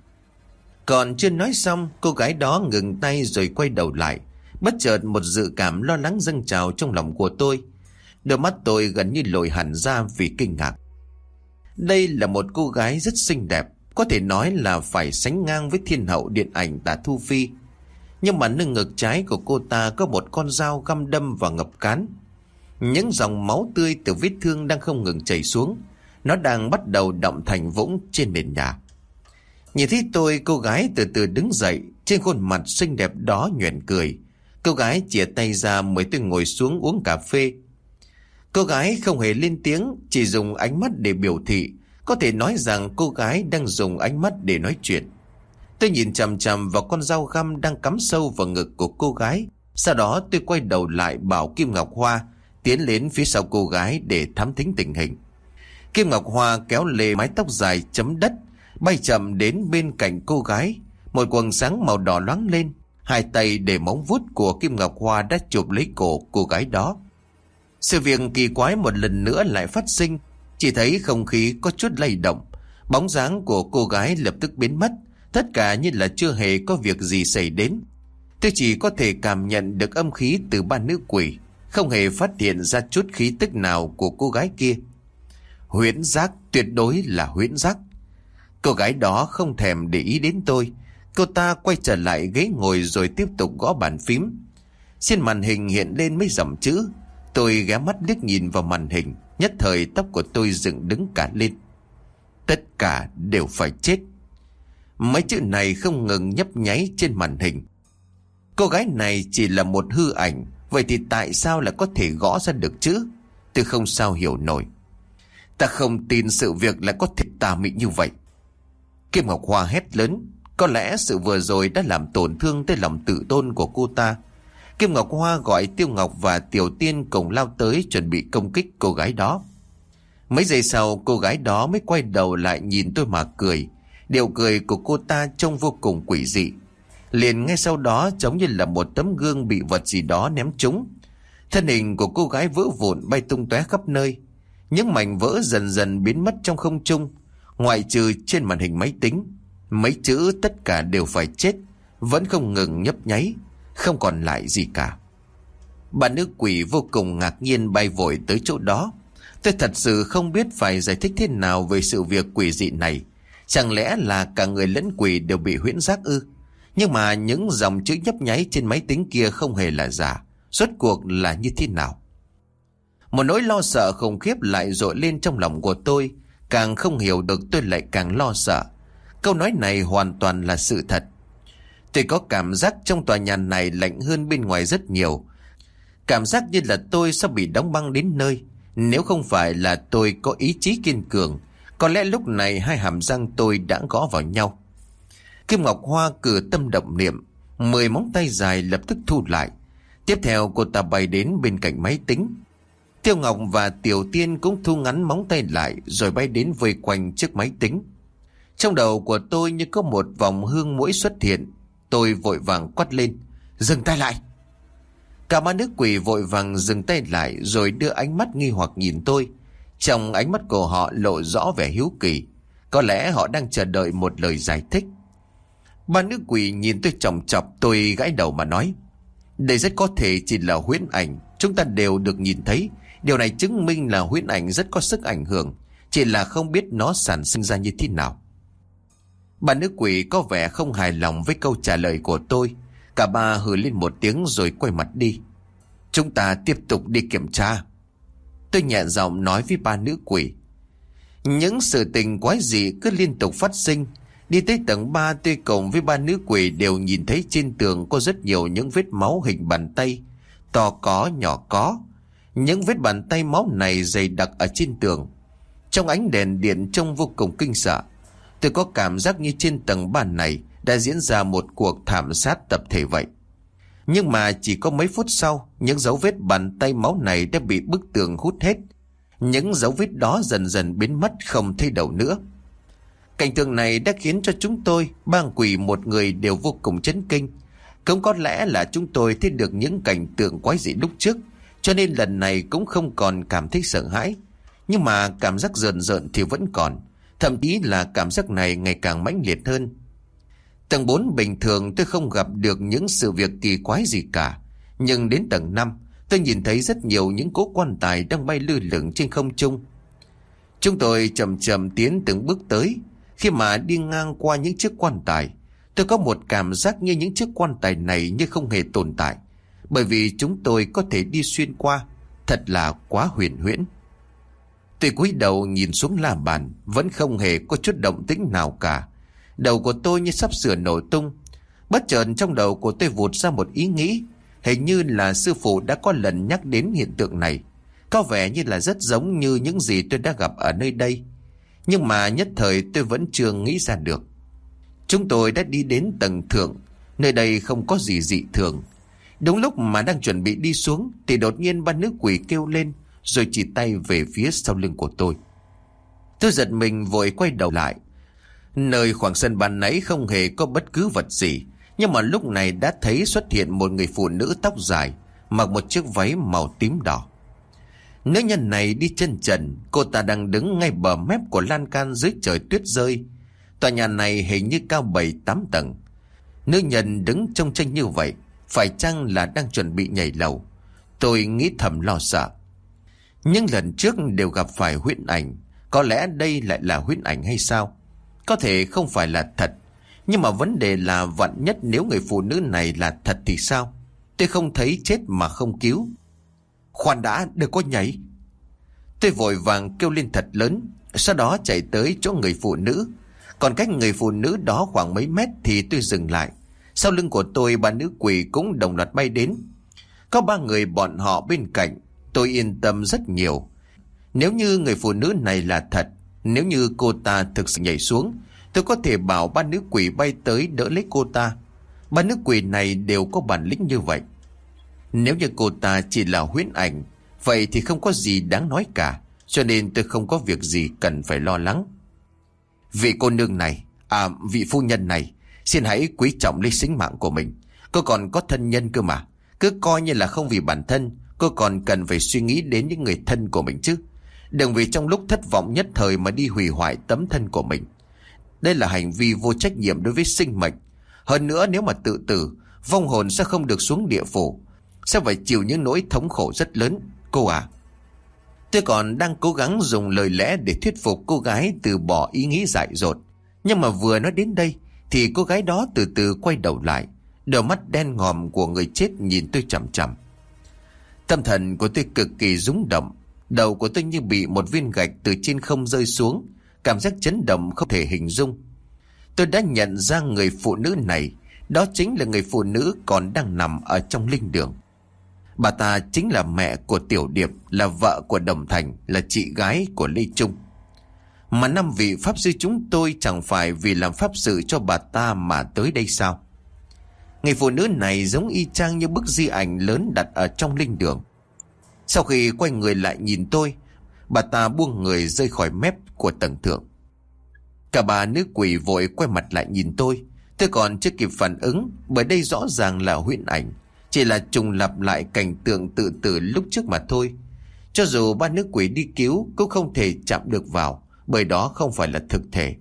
Còn chưa nói xong, cô gái đó ngừng tay rồi quay đầu lại. Bất chợt một dự cảm lo lắng dâng trào trong lòng của tôi. Đôi mắt tôi gần như lồi hẳn ra vì kinh ngạc. Đây là một cô gái rất xinh đẹp, có thể nói là phải sánh ngang với thiên hậu điện ảnh Tả Thu Phi. Nhưng mà nâng ngực trái của cô ta có một con dao găm đâm vào ngập cán. Những dòng máu tươi từ vết thương đang không ngừng chảy xuống. Nó đang bắt đầu đọng thành vũng trên nền nhà. Nhìn thấy tôi, cô gái từ từ đứng dậy. Trên khuôn mặt xinh đẹp đó nhoẻn cười. Cô gái chìa tay ra mời tôi ngồi xuống uống cà phê. Cô gái không hề lên tiếng, chỉ dùng ánh mắt để biểu thị. Có thể nói rằng cô gái đang dùng ánh mắt để nói chuyện. Tôi nhìn chằm chằm vào con dao găm đang cắm sâu vào ngực của cô gái. Sau đó tôi quay đầu lại bảo Kim Ngọc Hoa tiến đến phía sau cô gái để thám thính tình hình. Kim Ngọc Hoa kéo lê mái tóc dài chấm đất, bay chậm đến bên cạnh cô gái. Một quầng sáng màu đỏ loáng lên. Hai tay để móng vuốt của Kim Ngọc Hoa đã chụp lấy cổ cô gái đó. Sự việc kỳ quái một lần nữa lại phát sinh. Chỉ thấy không khí có chút lay động. Bóng dáng của cô gái lập tức biến mất. Tất cả như là chưa hề có việc gì xảy đến. Tôi chỉ có thể cảm nhận được âm khí từ ba nữ quỷ, không hề phát hiện ra chút khí tức nào của cô gái kia. Huyễn giác, tuyệt đối là huyễn giác. Cô gái đó không thèm để ý đến tôi. Cô ta quay trở lại ghế ngồi rồi tiếp tục gõ bàn phím. Trên màn hình hiện lên mấy dòng chữ. Tôi ghé mắt liếc nhìn vào màn hình. Nhất thời tóc của tôi dựng đứng cả lên. Tất cả đều phải chết. Mấy chữ này không ngừng nhấp nháy trên màn hình. Cô gái này chỉ là một hư ảnh. Vậy thì tại sao lại có thể gõ ra được chữ? Tôi không sao hiểu nổi. Ta không tin sự việc lại có thể tà mị như vậy. Kim Ngọc Hoa hét lớn. Có lẽ sự vừa rồi đã làm tổn thương tới lòng tự tôn của cô ta. Kim Ngọc Hoa gọi Tiêu Ngọc và Tiểu Tiên cùng lao tới chuẩn bị công kích cô gái đó. Mấy giây sau cô gái đó mới quay đầu lại nhìn tôi mà cười. Điệu cười của cô ta trông vô cùng quỷ dị. Liền ngay sau đó giống như là một tấm gương bị vật gì đó ném trúng. Thân hình của cô gái vỡ vụn bay tung tóe khắp nơi. Những mảnh vỡ dần dần biến mất trong không trung. Ngoại trừ trên màn hình máy tính, mấy chữ tất cả đều phải chết vẫn không ngừng nhấp nháy, không còn lại gì cả. Bà nữ quỷ vô cùng ngạc nhiên bay vội tới chỗ đó. Tôi thật sự không biết phải giải thích thế nào về sự việc quỷ dị này. Chẳng lẽ là cả người lẫn quỷ đều bị huyễn giác ư? Nhưng mà những dòng chữ nhấp nháy trên máy tính kia không hề là giả. Rốt cuộc là như thế nào? Một nỗi lo sợ khủng khiếp lại dội lên trong lòng của tôi. Càng không hiểu được tôi lại càng lo sợ. Câu nói này hoàn toàn là sự thật. Tôi có cảm giác trong tòa nhà này lạnh hơn bên ngoài rất nhiều. Cảm giác như là tôi sắp bị đóng băng đến nơi. Nếu không phải là tôi có ý chí kiên cường, có lẽ lúc này hai hàm răng tôi đã gõ vào nhau. Kim Ngọc Hoa cử tâm động niệm, 10 móng tay dài lập tức thu lại. Tiếp theo cô ta bay đến bên cạnh máy tính. Tiêu Ngọc và Tiểu Tiên cũng thu ngắn móng tay lại rồi bay đến vây quanh chiếc máy tính. Trong đầu của tôi như có một vòng hương muỗi xuất hiện. Tôi vội vàng quát lên: dừng tay lại! Cả ba nữ quỷ vội vàng dừng tay lại rồi đưa ánh mắt nghi hoặc nhìn tôi. Trong ánh mắt của họ lộ rõ vẻ hiếu kỳ. Có lẽ họ đang chờ đợi một lời giải thích. Ba nữ quỷ nhìn tôi chòng chọc. Tôi gãi đầu mà nói: đây rất có thể chỉ là huyễn ảnh. Chúng ta đều được nhìn thấy. Điều này chứng minh là huyễn ảnh rất có sức ảnh hưởng. Chỉ là không biết nó sản sinh ra như thế nào. Bà nữ quỷ có vẻ không hài lòng với câu trả lời của tôi. Cả ba hừ lên một tiếng rồi quay mặt đi. Chúng ta tiếp tục đi kiểm tra. Tôi nhẹ giọng nói với ba nữ quỷ. Những sự tình quái dị cứ liên tục phát sinh. Đi tới tầng 3 tôi cùng với ba nữ quỷ đều nhìn thấy trên tường có rất nhiều những vết máu hình bàn tay. To có, nhỏ có. Những vết bàn tay máu này dày đặc ở trên tường. Trong ánh đèn điện trông vô cùng kinh sợ. Tôi có cảm giác như trên tầng 3 này đã diễn ra một cuộc thảm sát tập thể vậy. Nhưng mà chỉ có mấy phút sau, những dấu vết bàn tay máu này đã bị bức tường hút hết. Những dấu vết đó dần dần biến mất không thấy đâu nữa. Cảnh tượng này đã khiến cho chúng tôi, ba quỷ một người đều vô cùng chấn kinh. Cũng có lẽ là chúng tôi thấy được những cảnh tượng quái dị lúc trước, cho nên lần này cũng không còn cảm thấy sợ hãi. Nhưng mà cảm giác rợn rợn thì vẫn còn, thậm chí là cảm giác này ngày càng mãnh liệt hơn. Tầng 4 bình thường tôi không gặp được những sự việc kỳ quái gì cả. Nhưng đến tầng 5, tôi nhìn thấy rất nhiều những cỗ quan tài đang bay lơ lửng trên không trung. Chúng tôi chậm chậm tiến từng bước tới. Khi mà đi ngang qua những chiếc quan tài, tôi có một cảm giác như những chiếc quan tài này như không hề tồn tại, bởi vì chúng tôi có thể đi xuyên qua. Thật là quá huyền huyễn. Tôi cúi đầu nhìn xuống la bàn, vẫn không hề có chút động tĩnh nào cả. Đầu của tôi như sắp sửa nổ tung. Bất chợt trong đầu của tôi vụt ra một ý nghĩ. Hình như là sư phụ đã có lần nhắc đến hiện tượng này. Có vẻ như là rất giống như những gì tôi đã gặp ở nơi đây. Nhưng mà nhất thời tôi vẫn chưa nghĩ ra được. Chúng tôi đã đi đến tầng thượng. Nơi đây không có gì dị thường. Đúng lúc mà đang chuẩn bị đi xuống thì đột nhiên ba nữ quỷ kêu lên, rồi chỉ tay về phía sau lưng của tôi. Tôi giật mình vội quay đầu lại. Nơi khoảng sân ban nãy không hề có bất cứ vật gì, nhưng mà lúc này đã thấy xuất hiện một người phụ nữ tóc dài, mặc một chiếc váy màu tím đỏ. Nữ nhân này đi chân trần, cô ta đang đứng ngay bờ mép của lan can dưới trời tuyết rơi. Tòa nhà này hình như cao 7-8 tầng. Nữ nhân đứng trông tranh như vậy, phải chăng là đang chuẩn bị nhảy lầu? Tôi nghĩ thầm lo sợ. Nhưng lần trước đều gặp phải huyễn ảnh, có lẽ đây lại là huyễn ảnh hay sao? Có thể không phải là thật, nhưng mà vấn đề là vạn nhất nếu người phụ nữ này là thật thì sao? Tôi không thấy chết mà không cứu. Khoan đã, đừng có nhảy. Tôi vội vàng kêu lên thật lớn, sau đó chạy tới chỗ người phụ nữ. Còn cách người phụ nữ đó khoảng mấy mét thì tôi dừng lại. Sau lưng của tôi, ba nữ quỷ cũng đồng loạt bay đến. Có 3 người bọn họ bên cạnh, tôi yên tâm rất nhiều. Nếu như người phụ nữ này là thật, nếu như cô ta thực sự nhảy xuống, tôi có thể bảo 3 nữ quỷ bay tới đỡ lấy cô ta. 3 nữ quỷ này đều có bản lĩnh như vậy. Nếu như cô ta chỉ là huyễn ảnh, vậy thì không có gì đáng nói cả, cho nên tôi không có việc gì cần phải lo lắng. Vị cô nương này, vị phu nhân này, xin hãy quý trọng lấy sinh mạng của mình. Cô còn có thân nhân cơ mà. Cứ coi như là không vì bản thân, cô còn cần phải suy nghĩ đến những người thân của mình chứ. Đừng vì trong lúc thất vọng nhất thời mà đi hủy hoại tấm thân của mình. Đây là hành vi vô trách nhiệm đối với sinh mệnh. Hơn nữa nếu mà tự tử, vong hồn sẽ không được xuống địa phủ, sẽ phải chịu những nỗi thống khổ rất lớn. Cô à. Tôi còn đang cố gắng dùng lời lẽ để thuyết phục cô gái từ bỏ ý nghĩ dại dột. Nhưng mà vừa nói đến đây thì cô gái đó từ từ quay đầu lại. Đôi mắt đen ngòm của người chết nhìn tôi chằm chằm. Tâm thần của tôi cực kỳ rung động. Đầu của tôi như bị một viên gạch từ trên không rơi xuống. Cảm giác chấn động không thể hình dung. Tôi đã nhận ra người phụ nữ này, đó chính là người phụ nữ còn đang nằm ở trong linh đường. Bà ta chính là mẹ của Tiểu Điệp, là vợ của Đồng Thành, là chị gái của Lê Trung. Mà 5 vị pháp sư chúng tôi chẳng phải vì làm pháp sự cho bà ta mà tới đây sao? Người phụ nữ này giống y chang như bức di ảnh lớn đặt ở trong linh đường. Sau khi quay người lại nhìn tôi, bà ta buông người rơi khỏi mép của tầng thượng. Cả ba nữ quỷ vội quay mặt lại nhìn tôi. Tôi còn chưa kịp phản ứng, bởi đây rõ ràng là huyễn ảnh, chỉ là trùng lặp lại cảnh tượng tự tử lúc trước mà thôi. Cho dù ba nữ quỷ đi cứu cũng không thể chạm được vào, bởi đó không phải là thực thể.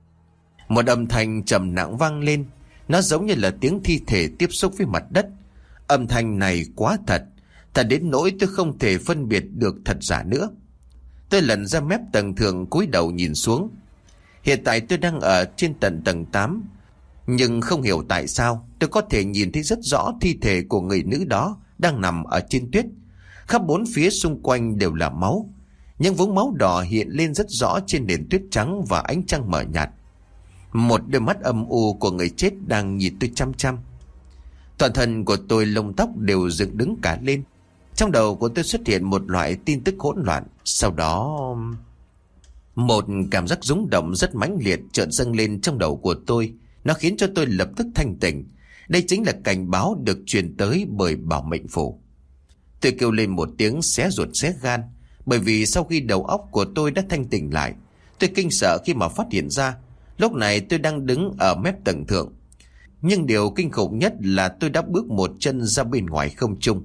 Một âm thanh trầm nặng vang lên. Nó giống như là tiếng thi thể tiếp xúc với mặt đất. Âm thanh này quá thật, thật đến nỗi tôi không thể phân biệt được thật giả nữa. Tôi lần ra mép tầng thượng cúi đầu nhìn xuống. Hiện tại tôi đang ở trên tầng 8. Nhưng không hiểu tại sao tôi có thể nhìn thấy rất rõ thi thể của người nữ đó đang nằm ở trên tuyết. Khắp bốn phía xung quanh đều là máu. Những vũng máu đỏ hiện lên rất rõ trên nền tuyết trắng và ánh trăng mờ nhạt. Một đôi mắt âm u của người chết đang nhìn tôi chăm chăm. Toàn thân của tôi lông tóc đều dựng đứng cả lên. Trong đầu của tôi xuất hiện một loại tin tức hỗn loạn. Sau đó một cảm giác rung động rất mãnh liệt chợt dâng lên trong đầu của tôi. Nó khiến cho tôi lập tức thanh tỉnh. Đây chính là cảnh báo được truyền tới bởi bảo mệnh phủ. Tôi kêu lên một tiếng xé ruột xé gan, bởi vì sau khi đầu óc của tôi đã thanh tỉnh lại, tôi kinh sợ khi mà phát hiện ra Lúc này tôi đang đứng ở mép tầng thượng. Nhưng điều kinh khủng nhất là tôi đã bước một chân ra bên ngoài không trung.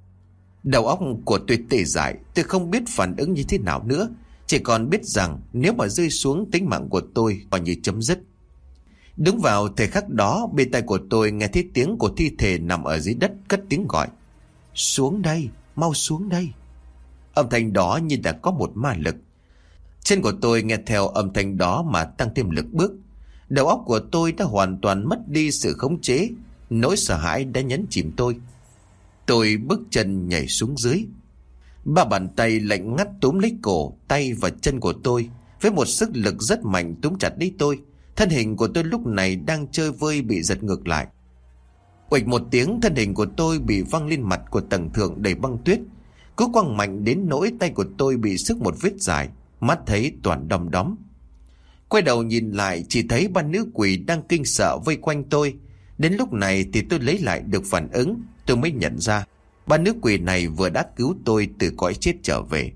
Đầu óc của tôi tê dại, tôi không biết phản ứng như thế nào nữa. Chỉ còn biết rằng nếu mà rơi xuống, tính mạng của tôi coi như chấm dứt. Đúng vào thời khắc đó, bên tai của tôi nghe thấy tiếng của thi thể nằm ở dưới đất cất tiếng gọi: "Xuống đây, mau xuống đây." Âm thanh đó như đã có một ma lực. Chân của tôi nghe theo âm thanh đó mà tăng thêm lực bước. Đầu óc của tôi đã hoàn toàn mất đi sự khống chế. Nỗi sợ hãi đã nhấn chìm tôi. Tôi bước chân nhảy xuống dưới. Ba bàn tay lạnh ngắt túm lấy cổ, tay và chân của tôi. Với một sức lực rất mạnh túm chặt lấy tôi. Thân hình của tôi lúc này đang chơi vơi bị giật ngược lại. Uệch một tiếng, thân hình của tôi bị văng lên mặt của tầng thượng đầy băng tuyết. Cú quăng mạnh đến nỗi tay của tôi bị xước một vết dài, mắt thấy toàn đom đóm. Quay đầu nhìn lại, chỉ thấy ba nữ quỷ đang kinh sợ vây quanh tôi. Đến lúc này thì tôi lấy lại được phản ứng. Tôi mới nhận ra ba nữ quỷ này vừa đã cứu tôi từ cõi chết trở về.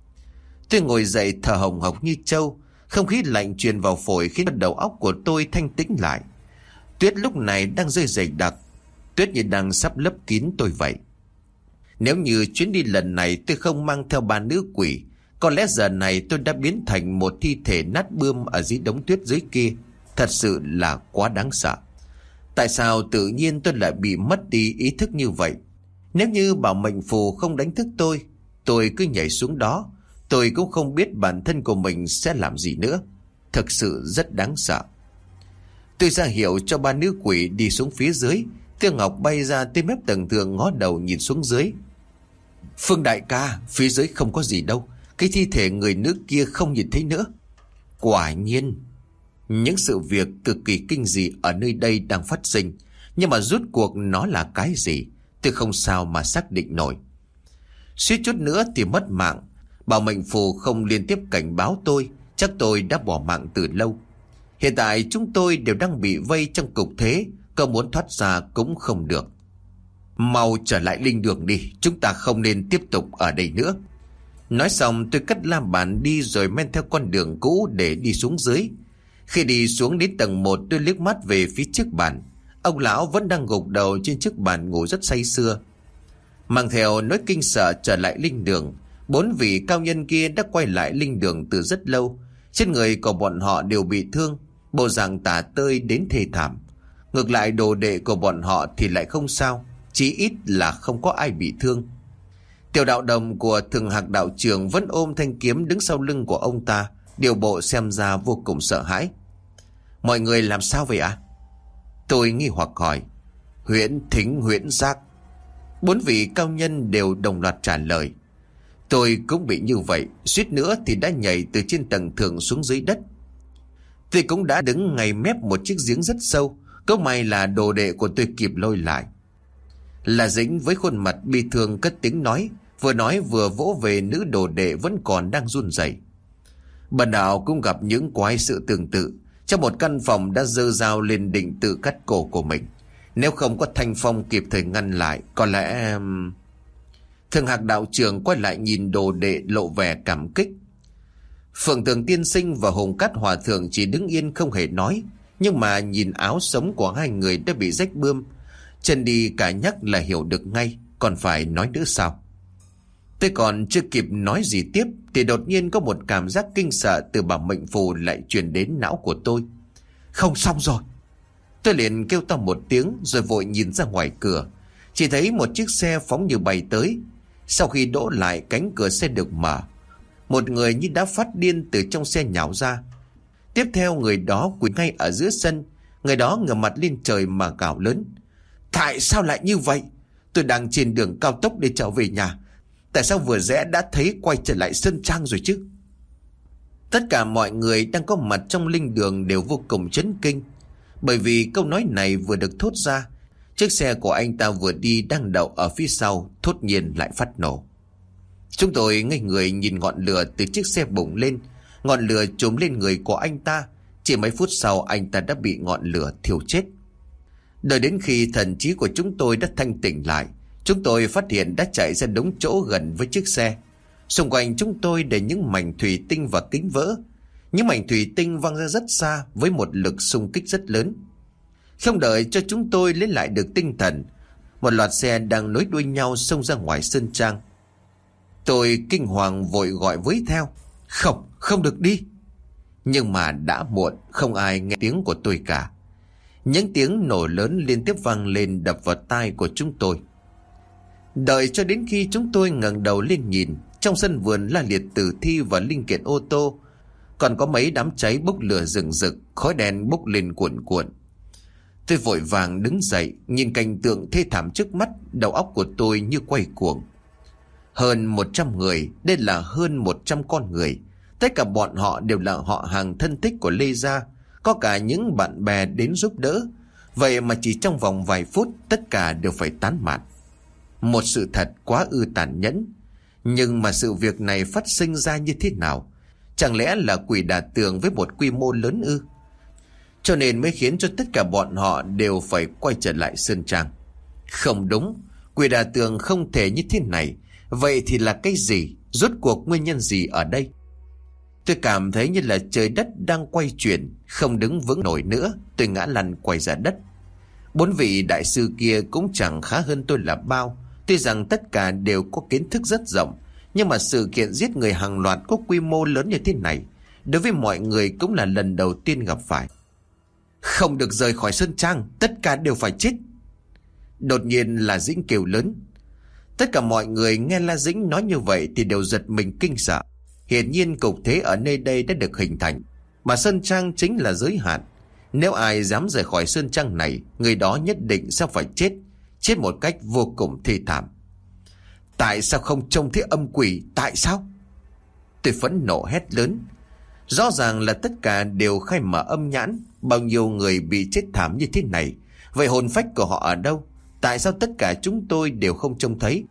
Tôi ngồi dậy thở hồng hộc như trâu. Không khí lạnh truyền vào phổi khiến đầu óc của tôi thanh tĩnh lại. Tuyết lúc này đang rơi dày đặc. Tuyết như đang sắp lấp kín tôi vậy. Nếu như chuyến đi lần này tôi không mang theo ba nữ quỷ, có lẽ giờ này tôi đã biến thành một thi thể nát bươm ở dưới đống tuyết dưới kia. Thật sự là quá đáng sợ. Tại sao tự nhiên tôi lại bị mất đi ý thức như vậy? Nếu như bảo mệnh phù không đánh thức tôi cứ nhảy xuống đó, tôi cũng không biết bản thân của mình sẽ làm gì nữa. Thực sự rất đáng sợ. Tôi ra hiệu cho ba nữ quỷ đi xuống phía dưới. Tiêu Ngọc bay ra tới mép tầng thượng, ngó đầu nhìn xuống dưới. "Phương đại ca, phía dưới không có gì đâu. Cái thi thể người nữ kia không nhìn thấy nữa." Quả nhiên, những sự việc cực kỳ kinh dị ở nơi đây đang phát sinh. Nhưng mà rốt cuộc nó là cái gì, tôi không sao mà xác định nổi. Suýt chút nữa thì mất mạng. Bảo mệnh phù không liên tiếp cảnh báo tôi, chắc tôi đã bỏ mạng từ lâu. Hiện tại chúng tôi đều đang bị vây trong cục thế, có muốn thoát ra cũng không được. "Mau trở lại linh đường đi, chúng ta không nên tiếp tục ở đây nữa." Nói xong tôi cất la bàn đi rồi men theo con đường cũ để đi xuống dưới. Khi đi xuống đến tầng 1, tôi liếc mắt về phía trước bàn. Ông lão vẫn đang gục đầu trên chiếc bàn ngủ rất say sưa. Mang theo nỗi kinh sợ trở lại linh đường, 4 vị cao nhân kia đã quay lại linh đường từ rất lâu. Trên người của bọn họ đều bị thương, bộ dạng tả tơi đến thê thảm. Ngược lại đồ đệ của bọn họ thì lại không sao, chí ít là không có ai bị thương. Tiểu đạo đồng của Thường Hạc đạo trưởng vẫn ôm thanh kiếm đứng sau lưng của ông ta, điều bộ xem ra vô cùng sợ hãi. "Mọi người làm sao vậy ạ?" Tôi nghi hoặc hỏi. "Huyễn thính huyễn giác." 4 vị cao nhân đều đồng loạt trả lời. Tôi cũng bị như vậy, suýt nữa thì đã nhảy từ trên tầng thượng xuống dưới đất. Tôi cũng đã đứng ngay mép một chiếc giếng rất sâu, có may là đồ đệ của tôi kịp lôi lại. Là Dĩnh với khuôn mặt bi thương cất tiếng nói vừa vỗ về nữ đồ đệ vẫn còn đang run rẩy. Bần đạo cũng gặp những quái sự tương tự. Trong một căn phòng đã giơ dao lên định tự cắt cổ của mình. Nếu không có Thanh Phong kịp thời ngăn lại, có lẽ... Thường Hạc đạo trưởng quay lại nhìn đồ đệ lộ vẻ cảm kích. Phượng Tường tiên sinh và Hùng Cát hòa thượng chỉ đứng yên không hề nói, nhưng mà nhìn áo sống của hai người đã bị rách bươm, chân đi cả nhắc là hiểu được ngay, còn phải nói nữa sao? Tôi còn chưa kịp nói gì tiếp thì đột nhiên có một cảm giác kinh sợ từ bảo mệnh phù lại truyền đến não của tôi. Không xong rồi! Tôi liền kêu to một tiếng rồi vội nhìn ra ngoài cửa. Chỉ thấy một chiếc xe phóng như bay tới. Sau khi đỗ lại, cánh cửa xe được mở. Một người như đã phát điên từ trong xe nhào ra. Tiếp theo người đó quỳ ngay ở giữa sân. Người đó ngửa mặt lên trời mà gào lớn. Tại sao lại như vậy? Tôi đang trên đường cao tốc để trở về nhà. Tại sao vừa rẽ đã thấy quay trở lại Sơn Trang rồi chứ? Tất cả mọi người đang có mặt trong linh đường đều vô cùng chấn kinh. Bởi vì câu nói này vừa được thốt ra, chiếc xe của anh ta vừa đi đang đậu ở phía sau thốt nhiên lại phát nổ. Chúng tôi ngây người nhìn ngọn lửa từ chiếc xe bùng lên. Ngọn lửa trùm lên người của anh ta. Chỉ mấy phút sau anh ta đã bị ngọn lửa thiêu chết. Đợi đến khi thần trí của chúng tôi đã thanh tỉnh lại, chúng tôi phát hiện đã chạy ra đống chỗ gần với chiếc xe. Xung quanh chúng tôi để những mảnh thủy tinh và kính vỡ. Những mảnh thủy tinh văng ra rất xa với một lực xung kích rất lớn. Không đợi cho chúng tôi lấy lại được tinh thần, một loạt xe đang nối đuôi nhau xông ra ngoài sơn trang. Tôi kinh hoàng vội gọi với theo: Không, không được đi. Nhưng mà đã muộn, không ai nghe tiếng của tôi cả. Những tiếng nổ lớn liên tiếp vang lên đập vào tai của chúng tôi. Đợi cho đến khi chúng tôi ngẩng đầu lên nhìn, trong sân vườn là liệt tử thi và linh kiện ô tô, còn có mấy đám cháy bốc lửa rừng rực, khói đen bốc lên cuồn cuộn. Tôi vội vàng đứng dậy, nhìn cảnh tượng thê thảm trước mắt, đầu óc của tôi như quay cuồng. Hơn 100 người, đây là hơn 100 con người. Tất cả bọn họ đều là họ hàng thân thích của Lê Gia, có cả những bạn bè đến giúp đỡ. Vậy mà chỉ trong vòng vài phút tất cả đều phải tán mạn. Một sự thật quá ư tàn nhẫn. Nhưng mà sự việc này phát sinh ra như thế nào? Chẳng lẽ là quỷ đả tường với một quy mô lớn ư? Cho nên mới khiến cho tất cả bọn họ đều phải quay trở lại sơn trang. Không đúng, quỷ đả tường không thể như thế này. Vậy thì là cái gì? Rốt cuộc nguyên nhân gì ở đây? Tôi cảm thấy như là trời đất đang quay chuyển, không đứng vững nổi nữa. Tôi ngã lăn quay ra đất. 4 vị đại sư kia cũng chẳng khá hơn tôi là bao. Tuy rằng tất cả đều có kiến thức rất rộng, nhưng mà sự kiện giết người hàng loạt có quy mô lớn như thế này, đối với mọi người cũng là lần đầu tiên gặp phải. Không được rời khỏi sơn trang, tất cả đều phải chết. Đột nhiên La Dĩnh kêu lớn. Tất cả mọi người nghe La Dĩnh nói như vậy thì đều giật mình kinh sợ. Hiển nhiên cục thế ở nơi đây đã được hình thành, mà sơn trang chính là giới hạn. Nếu ai dám rời khỏi sơn trang này, người đó nhất định sẽ phải chết, chết một cách vô cùng thê thảm. Tại sao không trông thấy âm quỷ? Tại sao? Tôi phẫn nộ hét lớn. Rõ ràng là tất cả đều khai mở âm nhãn. Bao nhiêu người bị chết thảm như thế này, vậy hồn phách của họ ở đâu? Tại sao tất cả chúng tôi đều không trông thấy?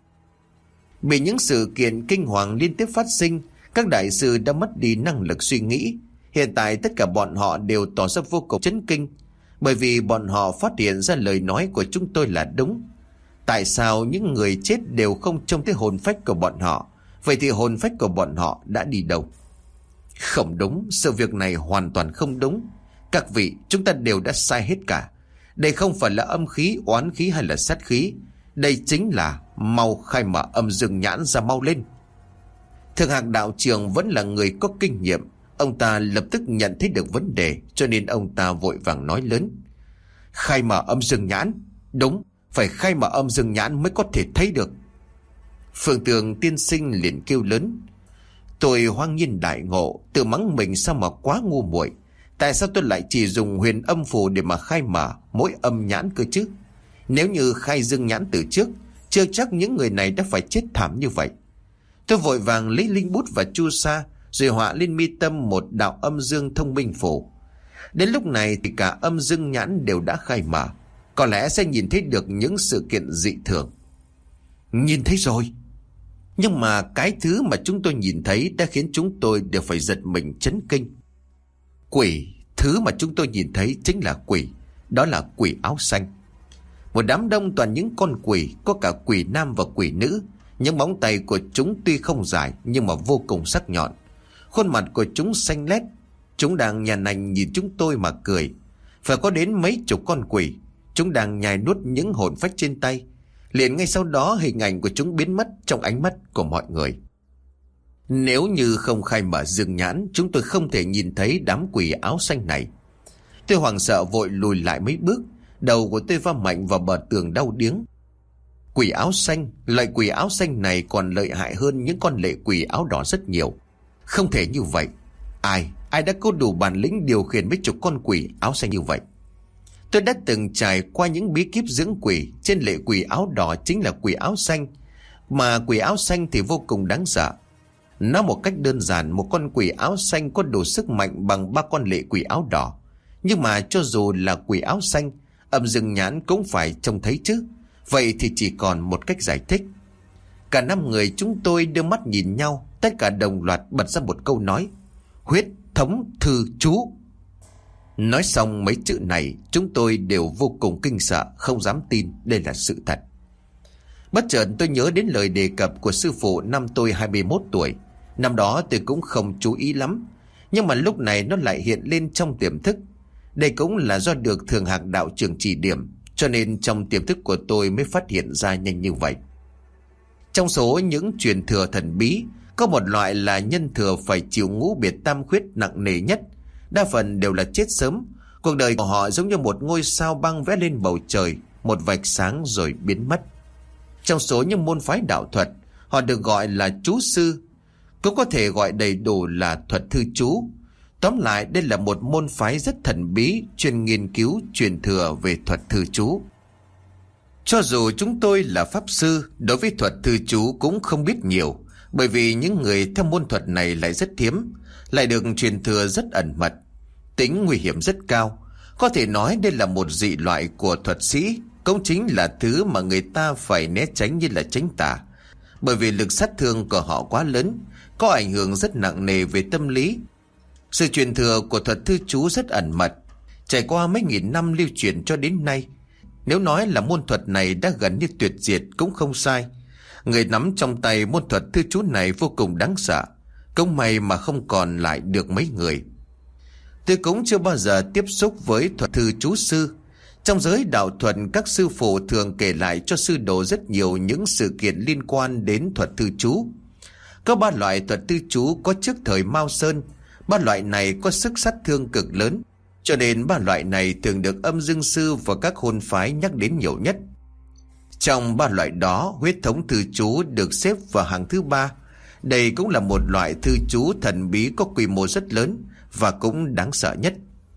Bị những sự kiện kinh hoàng liên tiếp phát sinh, các đại sư đã mất đi năng lực suy nghĩ. Hiện tại tất cả bọn họ đều tỏ ra vô cùng chấn kinh, bởi vì bọn họ phát hiện ra lời nói của chúng tôi là đúng. Tại sao những người chết đều không trông thấy hồn phách của bọn họ? Vậy thì hồn phách của bọn họ đã đi đâu? Không đúng, sự việc này hoàn toàn không đúng. Các vị, chúng ta đều đã sai hết cả. Đây không phải là âm khí, oán khí hay là sát khí. Đây chính là mau khai mở âm dương nhãn ra mau lên. Thượng Hạc đạo trưởng vẫn là người có kinh nghiệm. Ông ta lập tức nhận thấy được vấn đề, cho nên ông ta vội vàng nói lớn. Khai mở âm dương nhãn? Đúng, phải khai mở âm dương nhãn mới có thể thấy được. Phượng Tường tiên sinh liền kêu lớn. Tôi hoang nhiên đại ngộ, tự mắng mình sao mà quá ngu muội. Tại sao tôi lại chỉ dùng huyền âm phù để mà khai mở mỗi âm nhãn cơ chứ? Nếu như khai dương nhãn từ trước, chưa chắc những người này đã phải chết thảm như vậy. Tôi vội vàng lấy linh bút và chu sa, rồi họa lên mi tâm một đạo âm dương thông minh phù. Đến lúc này thì cả âm dương nhãn đều đã khai mở, có lẽ sẽ nhìn thấy được những sự kiện dị thường. Nhìn thấy rồi. Nhưng mà cái thứ mà chúng tôi nhìn thấy đã khiến chúng tôi đều phải giật mình chấn kinh. Quỷ, thứ mà chúng tôi nhìn thấy chính là quỷ. Đó là quỷ áo xanh. Một đám đông toàn những con quỷ, có cả quỷ nam và quỷ nữ. Những móng tay của chúng tuy không dài nhưng mà vô cùng sắc nhọn. Khuôn mặt của chúng xanh lét. Chúng đang nhàn nành nhìn chúng tôi mà cười. Phải có đến mấy chục con quỷ. Chúng đang nhai nuốt những hồn phách trên tay. Liền ngay sau đó hình ảnh của chúng biến mất trong ánh mắt của mọi người. Nếu như không khai mở dương nhãn, chúng tôi không thể nhìn thấy đám quỷ áo xanh này. Tôi hoảng sợ vội lùi lại mấy bước. Đầu của tôi va mạnh vào bờ tường đau điếng. Quỷ áo xanh, loại quỷ áo xanh này còn lợi hại hơn những con lệ quỷ áo đỏ rất nhiều. Không thể như vậy. Ai đã có đủ bản lĩnh điều khiển mấy chục con quỷ áo xanh như vậy? Tôi đã từng trải qua những bí kíp dưỡng quỷ. Trên lệ quỷ áo đỏ chính là quỷ áo xanh, mà quỷ áo xanh thì vô cùng đáng sợ. Nói một cách đơn giản, một con quỷ áo xanh có đủ sức mạnh bằng 3 con lệ quỷ áo đỏ. Nhưng mà cho dù là quỷ áo xanh, âm dương nhãn cũng phải trông thấy chứ. Vậy thì chỉ còn một cách giải thích. Cả 5 người chúng tôi đưa mắt nhìn nhau, tất cả đồng loạt bật ra một câu nói: huyết thống thư chú. Nói xong mấy chữ này, chúng tôi đều vô cùng kinh sợ, không dám tin đây là sự thật. Bất chợt tôi nhớ đến lời đề cập của sư phụ năm tôi 21 tuổi. Năm đó tôi cũng không chú ý lắm, Nhưng mà lúc này nó lại hiện lên trong tiềm thức. Đây cũng là do được Thường Hạc đạo trưởng chỉ điểm, cho nên trong tiềm thức của tôi mới phát hiện ra nhanh như vậy. Trong số những truyền thừa thần bí, có một loại là nhân thừa phải chịu ngũ biệt tam khuyết nặng nề nhất. Đa phần đều là chết sớm. Cuộc đời của họ giống như một ngôi sao băng vẽ lên bầu trời, một vạch sáng rồi biến mất. Trong số những môn phái đạo thuật, họ được gọi là chú sư, cũng có thể gọi đầy đủ là thuật thư chú. Tóm lại, đây là một môn phái rất thần bí, chuyên nghiên cứu truyền thừa về thuật thư chú. Cho dù chúng tôi là pháp sư, đối với thuật thư chú cũng không biết nhiều, bởi vì những người theo môn thuật này lại rất hiếm, lại được truyền thừa rất ẩn mật, tính nguy hiểm rất cao. Có thể nói đây là một dị loại của thuật sĩ, cũng chính là thứ mà người ta phải né tránh như là tránh tà, bởi vì lực sát thương của họ quá lớn, có ảnh hưởng rất nặng nề về tâm lý. Sự truyền thừa của thuật thư chú rất ẩn mật, trải qua mấy nghìn năm lưu truyền cho đến nay. Nếu nói là môn thuật này đã gần như tuyệt diệt cũng không sai. Người nắm trong tay môn thuật thư chú này vô cùng đáng sợ, cũng may mà không còn lại được mấy người. Tôi cũng chưa bao giờ tiếp xúc với thuật thư chú sư. Trong giới đạo thuật, các sư phụ thường kể lại cho sư đồ rất nhiều những sự kiện liên quan đến thuật thư chú. Có 3 loại thuật thư chú có trước thời Mao Sơn. 3 loại này có sức sát thương cực lớn, cho nên 3 loại này thường được âm dương sư và các hồn phái nhắc đến nhiều nhất. Trong 3 loại đó, huyết thống thư chú được xếp vào hàng thứ 3. Đây cũng là một loại thư chú thần bí có quy mô rất lớn và cũng đáng sợ nhất.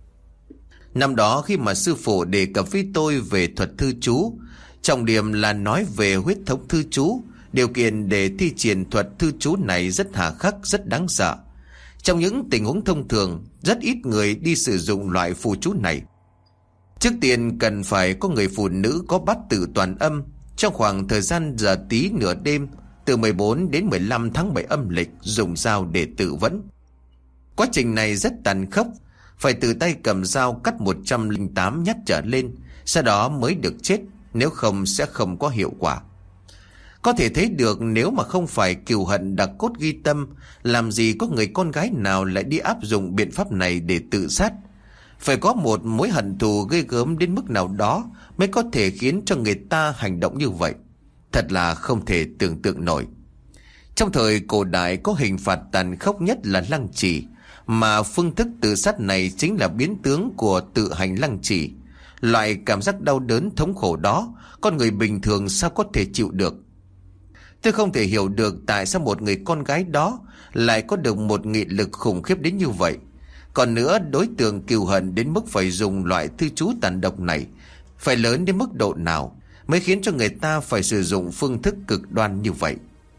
Năm đó khi mà sư phụ đề cập với tôi về thuật thư chú, trọng điểm là nói về huyết thống thư chú. Điều kiện để thi triển thuật thư chú này rất hà khắc, rất đáng sợ. Trong những tình huống thông thường, rất ít người đi sử dụng loại phù chú này. Trước tiên cần phải có người phụ nữ có bát tự toàn âm trong khoảng thời gian giờ tí nửa đêm từ 14 đến 15 tháng 7 âm lịch dùng dao để tự vẫn. Quá trình này rất tàn khốc, phải tự tay cầm dao cắt 108 nhát trở lên, sau đó mới được chết, nếu không sẽ không có hiệu quả. Có thể thấy được nếu mà không phải cừu hận đặc cốt ghi tâm, làm gì có người con gái nào lại đi áp dụng biện pháp này để tự sát. Phải có một mối hận thù ghê gớm đến mức nào đó mới có thể khiến cho người ta hành động như vậy. Thật là không thể tưởng tượng nổi. Trong thời cổ đại có hình phạt tàn khốc nhất là lăng trì, mà phương thức tự sát này chính là biến tướng của tự hành lăng trì. Loại cảm giác đau đớn thống khổ đó, con người bình thường sao có thể chịu được. Tôi không thể hiểu được tại sao một người con gái đó lại có được một nghị lực khủng khiếp đến như vậy. Còn nữa, đối tượng cừu hận đến mức phải dùng loại thư chú tàn độc này phải lớn đến mức độ nào mới khiến cho người ta phải sử dụng phương thức cực đoan như vậy.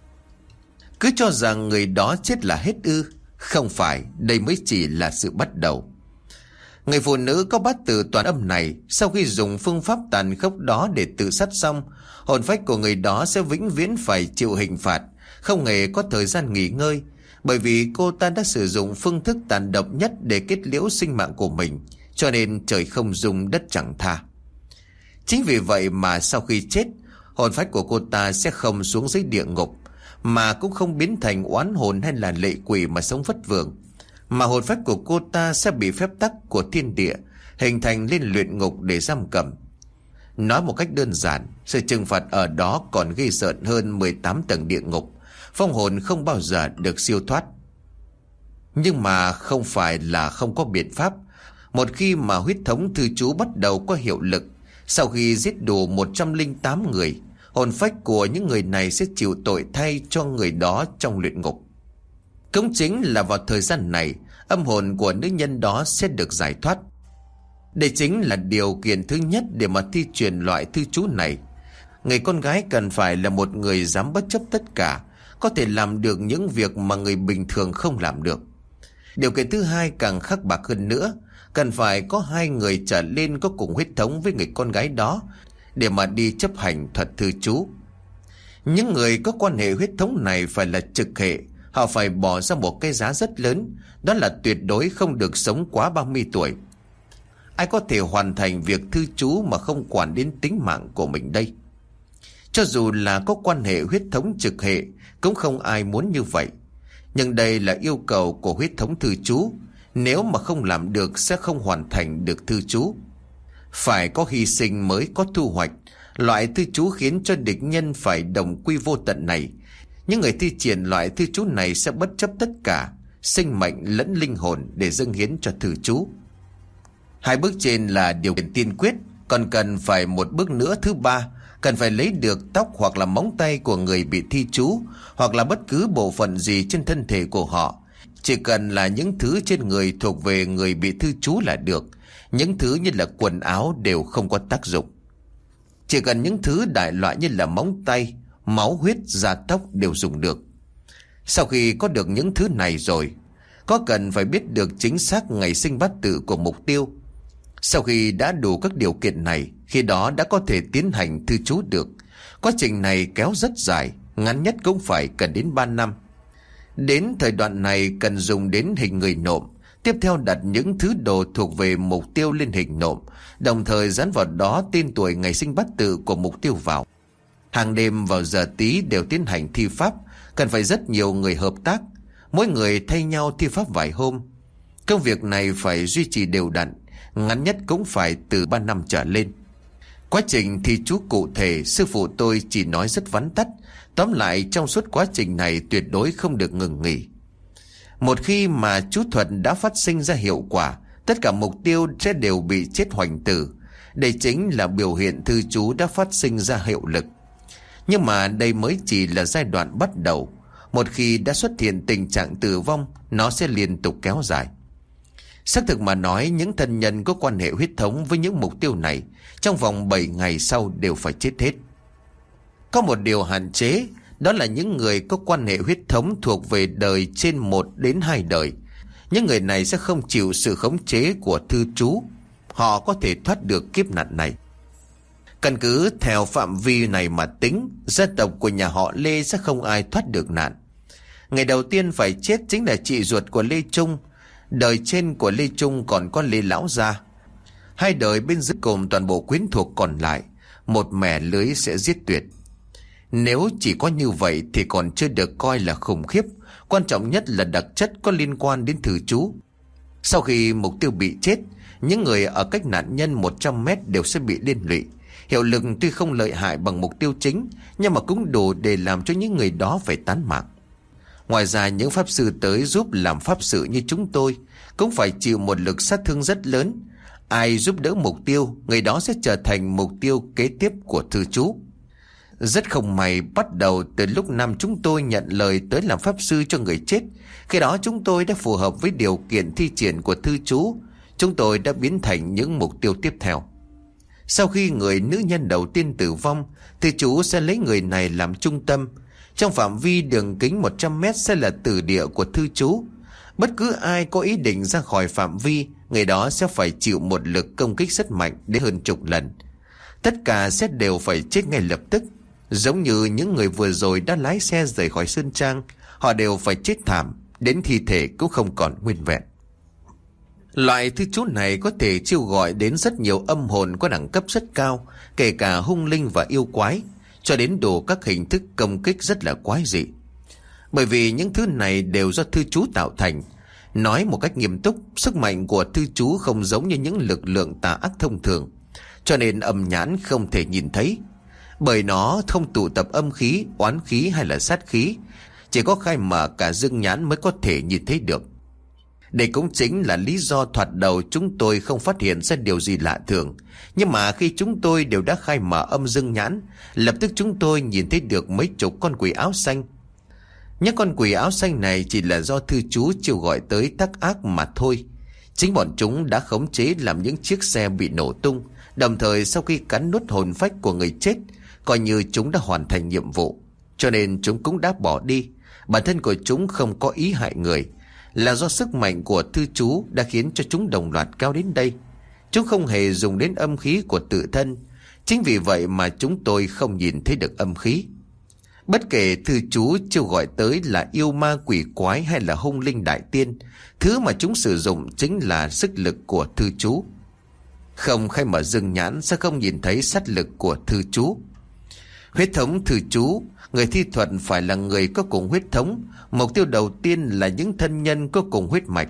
Cứ cho rằng người đó chết là hết ư? Không phải, đây mới chỉ là sự bắt đầu. Người phụ nữ có bát tự toàn âm này, sau khi dùng phương pháp tàn khốc đó để tự sát xong, hồn phách của người đó sẽ vĩnh viễn phải chịu hình phạt, không hề có thời gian nghỉ ngơi, bởi vì cô ta đã sử dụng phương thức tàn độc nhất để kết liễu sinh mạng của mình, cho nên trời không dung đất chẳng tha. Chính vì vậy mà sau khi chết, hồn phách của cô ta sẽ không xuống dưới địa ngục, mà cũng không biến thành oán hồn hay là lệ quỷ mà sống vất vưởng, mà hồn phách của cô ta sẽ bị phép tắc của thiên địa hình thành lên luyện ngục để giam cầm. Nói một cách đơn giản, sự trừng phạt ở đó còn ghê rợn hơn 18 tầng địa ngục, phong hồn không bao giờ được siêu thoát. Nhưng mà không phải là không có biện pháp. Một khi mà huyết thống thư chú bắt đầu có hiệu lực, sau khi giết đủ 108 người, hồn phách của những người này sẽ chịu tội thay cho người đó trong luyện ngục. Cũng chính là vào thời gian này, âm hồn của nữ nhân đó sẽ được giải thoát. Đây chính là điều kiện thứ nhất để mà thi truyền loại thư chú này. Người con gái cần phải là một người dám bất chấp tất cả, có thể làm được những việc mà người bình thường không làm được. Điều kiện thứ hai càng khắc bạc hơn nữa, cần phải có 2 người trở lên có cùng huyết thống với người con gái đó để mà đi chấp hành thuật thư chú. Những người có quan hệ huyết thống này phải là trực hệ, họ phải bỏ ra một cái giá rất lớn, đó là tuyệt đối không được sống quá 30 tuổi. Ai có thể hoàn thành việc thư chú mà không quản đến tính mạng của mình đây? Cho dù là có quan hệ huyết thống trực hệ, cũng không ai muốn như vậy. Nhưng đây là yêu cầu của huyết thống thư chú, Nếu mà không làm được sẽ không hoàn thành được thư chú. Phải có hy sinh mới có thu hoạch. Loại thư chú khiến cho địch nhân phải đồng quy vô tận này, những người thi triển loại thư chú này sẽ bất chấp tất cả, sinh mệnh lẫn linh hồn để dâng hiến cho thư chú. Hai bước trên là điều kiện tiên quyết, còn cần phải một bước nữa thứ ba, cần phải lấy được tóc hoặc là móng tay của người bị thi chú, hoặc là bất cứ bộ phận gì trên thân thể của họ. Chỉ cần là những thứ trên người thuộc về người bị thư chú là được. Những thứ như là quần áo đều không có tác dụng. Chỉ cần những thứ đại loại như là móng tay, máu huyết, da tóc đều dùng được. Sau khi có được những thứ này rồi, có cần phải biết được chính xác ngày sinh bát tự của mục tiêu. Sau khi đã đủ các điều kiện này, khi đó đã có thể tiến hành thư chú được. Quá trình này kéo rất dài, ngắn nhất cũng phải cần đến 3 năm. Đến thời đoạn này cần dùng đến hình người nộm. Tiếp theo đặt những thứ đồ thuộc về mục tiêu lên hình nộm, đồng thời dán vào đó tên tuổi ngày sinh bát tự của mục tiêu vào. Hàng đêm vào giờ tí đều tiến hành thi pháp, cần phải rất nhiều người hợp tác, mỗi người thay nhau thi pháp vài hôm. Công việc này phải duy trì đều đặn, ngắn nhất cũng phải từ 3 năm trở lên. Quá trình thi chú cụ thể sư phụ tôi chỉ nói rất vắn tắt. Tóm lại trong suốt quá trình này tuyệt đối không được ngừng nghỉ. Một khi mà chú thuật đã phát sinh ra hiệu quả, tất cả mục tiêu sẽ đều bị chết hoành tử. Đây chính là biểu hiện thư chú đã phát sinh ra hiệu lực. Nhưng mà đây mới chỉ là giai đoạn bắt đầu. Một khi đã xuất hiện tình trạng tử vong, nó sẽ liên tục kéo dài. Xác thực mà nói, những thân nhân có quan hệ huyết thống với những mục tiêu này trong vòng 7 ngày sau đều phải chết hết. Có một điều hạn chế, đó là những người có quan hệ huyết thống thuộc về đời trên 1 đến 2 đời. Những người này sẽ không chịu sự khống chế của thư chú. Họ có thể thoát được kiếp nạn này. Căn cứ theo phạm vi này mà tính, gia tộc của nhà họ Lê sẽ không ai thoát được nạn. Ngày đầu tiên phải chết chính là chị ruột của Lê Trung. Đời trên của Lê Trung còn có Lê Lão Gia. 2 đời bên dưới cùng toàn bộ quyến thuộc còn lại, một mẻ lưới sẽ giết tuyệt. Nếu chỉ có như vậy thì còn chưa được coi là khủng khiếp. Quan trọng nhất là đặc chất có liên quan đến thư chú. Sau khi mục tiêu bị chết, những người ở cách nạn nhân 100 mét đều sẽ bị liên lụy. Hiệu lực tuy không lợi hại bằng mục tiêu chính, nhưng mà cũng đủ để làm cho những người đó phải tán mạng. Ngoài ra những pháp sư tới giúp làm pháp sự như chúng tôi cũng phải chịu một lực sát thương rất lớn. Ai giúp đỡ mục tiêu, người đó sẽ trở thành mục tiêu kế tiếp của thư chú. Rất không may, bắt đầu từ lúc năm chúng tôi nhận lời tới làm pháp sư cho người chết, khi đó chúng tôi đã phù hợp với điều kiện thi triển của thư chú. Chúng tôi đã biến thành những mục tiêu tiếp theo. Sau khi người nữ nhân đầu tiên tử vong, thư chú sẽ lấy người này làm trung tâm. Trong phạm vi đường kính 100 mét sẽ là tử địa của thư chú. Bất cứ ai có ý định ra khỏi phạm vi, người đó sẽ phải chịu một lực công kích rất mạnh đến hơn chục lần. Tất cả sẽ đều phải chết ngay lập tức. Giống như những người vừa rồi đã lái xe rời khỏi Sơn Trang, họ đều phải chết thảm, đến thi thể cũng không còn nguyên vẹn. Loại thư chú này có thể chiêu gọi đến rất nhiều âm hồn có đẳng cấp rất cao, kể cả hung linh và yêu quái, cho đến đủ các hình thức công kích rất là quái dị. Bởi vì những thứ này đều do thư chú tạo thành. Nói một cách nghiêm túc, sức mạnh của thư chú không giống như những lực lượng tà ác thông thường, cho nên âm nhãn không thể nhìn thấy. Bởi nó không tụ tập âm khí, oán khí hay là sát khí, chỉ có khai mở cả dương nhãn mới có thể nhìn thấy được. Đây cũng chính là lý do thoạt đầu chúng tôi không phát hiện ra điều gì lạ thường. Nhưng mà khi chúng tôi đều đã khai mở âm dương nhãn, lập tức chúng tôi nhìn thấy được mấy chục con quỷ áo xanh. Những con quỷ áo xanh này chỉ là do thư chú chiêu gọi tới tác ác mà thôi. Chính bọn chúng đã khống chế làm những chiếc xe bị nổ tung, đồng thời sau khi cắn nuốt hồn phách của người chết, coi như chúng đã hoàn thành nhiệm vụ, cho nên chúng cũng đã bỏ đi. Bản thân của chúng không có ý hại người, là do sức mạnh của thư chú đã khiến cho chúng đồng loạt cao đến đây. Chúng không hề dùng đến âm khí của tự thân. Chính vì vậy mà chúng tôi không nhìn thấy được âm khí. Bất kể thư chú chiêu gọi tới là yêu ma quỷ quái hay là hung linh đại tiên, thứ mà chúng sử dụng chính là sức lực của thư chú. Không khai mở dương nhãn sẽ không nhìn thấy sát lực của thư chú. Huyết thống thư chú, người thi thuật phải là người có cùng huyết thống. Mục tiêu đầu tiên là những thân nhân có cùng huyết mạch.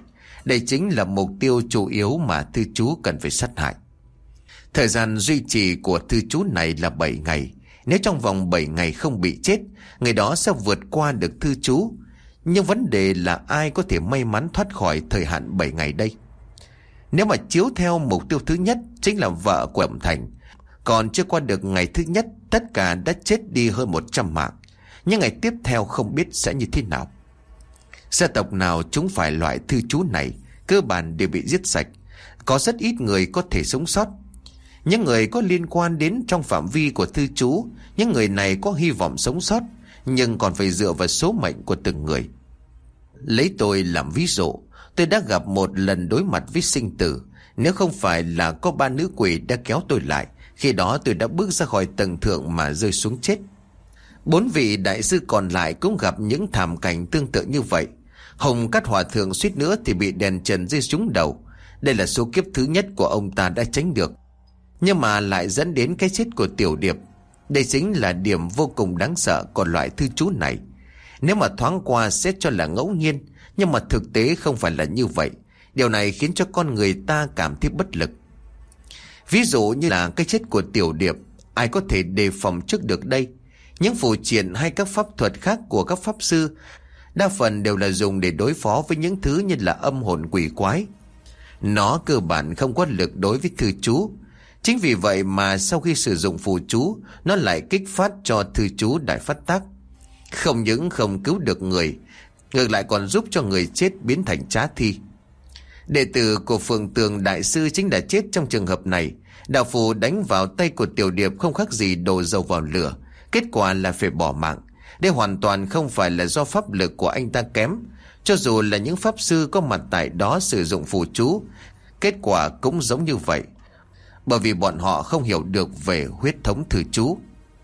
Đây chính là mục tiêu chủ yếu mà thư chú cần phải sát hại. Thời gian duy trì của thư chú này là 7 ngày. Nếu trong vòng 7 ngày không bị chết, người đó sẽ vượt qua được thư chú. Nhưng vấn đề là ai có thể may mắn thoát khỏi thời hạn 7 ngày đây? Nếu mà chiếu theo mục tiêu thứ nhất, chính là vợ của ông Thành, còn chưa qua được ngày thứ nhất, tất cả đã chết đi hơn 100 mạng. Nhưng ngày tiếp theo không biết sẽ như thế nào. Gia tộc nào chúng phải loại thư chú này, cơ bản đều bị giết sạch. Có rất ít người có thể sống sót. Những người có liên quan đến trong phạm vi của thư chú, những người này có hy vọng sống sót, nhưng còn phải dựa vào số mệnh của từng người. Lấy tôi làm ví dụ, tôi đã gặp một lần đối mặt với sinh tử. Nếu không phải là có 3 nữ quỷ đã kéo tôi lại, khi đó tôi đã bước ra khỏi tầng thượng mà rơi xuống chết. 4 vị đại sư còn lại cũng gặp những thảm cảnh tương tự như vậy. Hồng Cát Hòa Thượng suýt nữa thì bị đèn trần rơi trúng đầu. Đây là số kiếp thứ nhất của ông ta đã tránh được, nhưng mà lại dẫn đến cái chết của Tiểu Điệp. Đây chính là điểm vô cùng đáng sợ của loại thư chú này. Nếu mà thoáng qua sẽ cho là ngẫu nhiên, nhưng mà thực tế không phải là như vậy. Điều này khiến cho con người ta cảm thấy bất lực. Ví dụ như là cái chết của Tiểu Điệp, ai có thể đề phòng trước được đây? Những phù triện hay các pháp thuật khác của các pháp sư đa phần đều là dùng để đối phó với những thứ như là âm hồn quỷ quái. Nó cơ bản không có lực đối với thư chú. Chính vì vậy mà sau khi sử dụng phù chú, nó lại kích phát cho thư chú đại phát tác. Không những không cứu được người, ngược lại còn giúp cho người chết biến thành trá thi. Đệ tử của Phượng Tường Đại Sư chính đã chết trong trường hợp này. Đạo phù đánh vào tay của Tiểu Điệp không khác gì đổ dầu vào lửa. Kết quả là phải bỏ mạng. Đây hoàn toàn không phải là do pháp lực của anh ta kém. Cho dù là những pháp sư có mặt tại đó sử dụng phù chú, kết quả cũng giống như vậy, bởi vì bọn họ không hiểu được về huyết thống thư chú.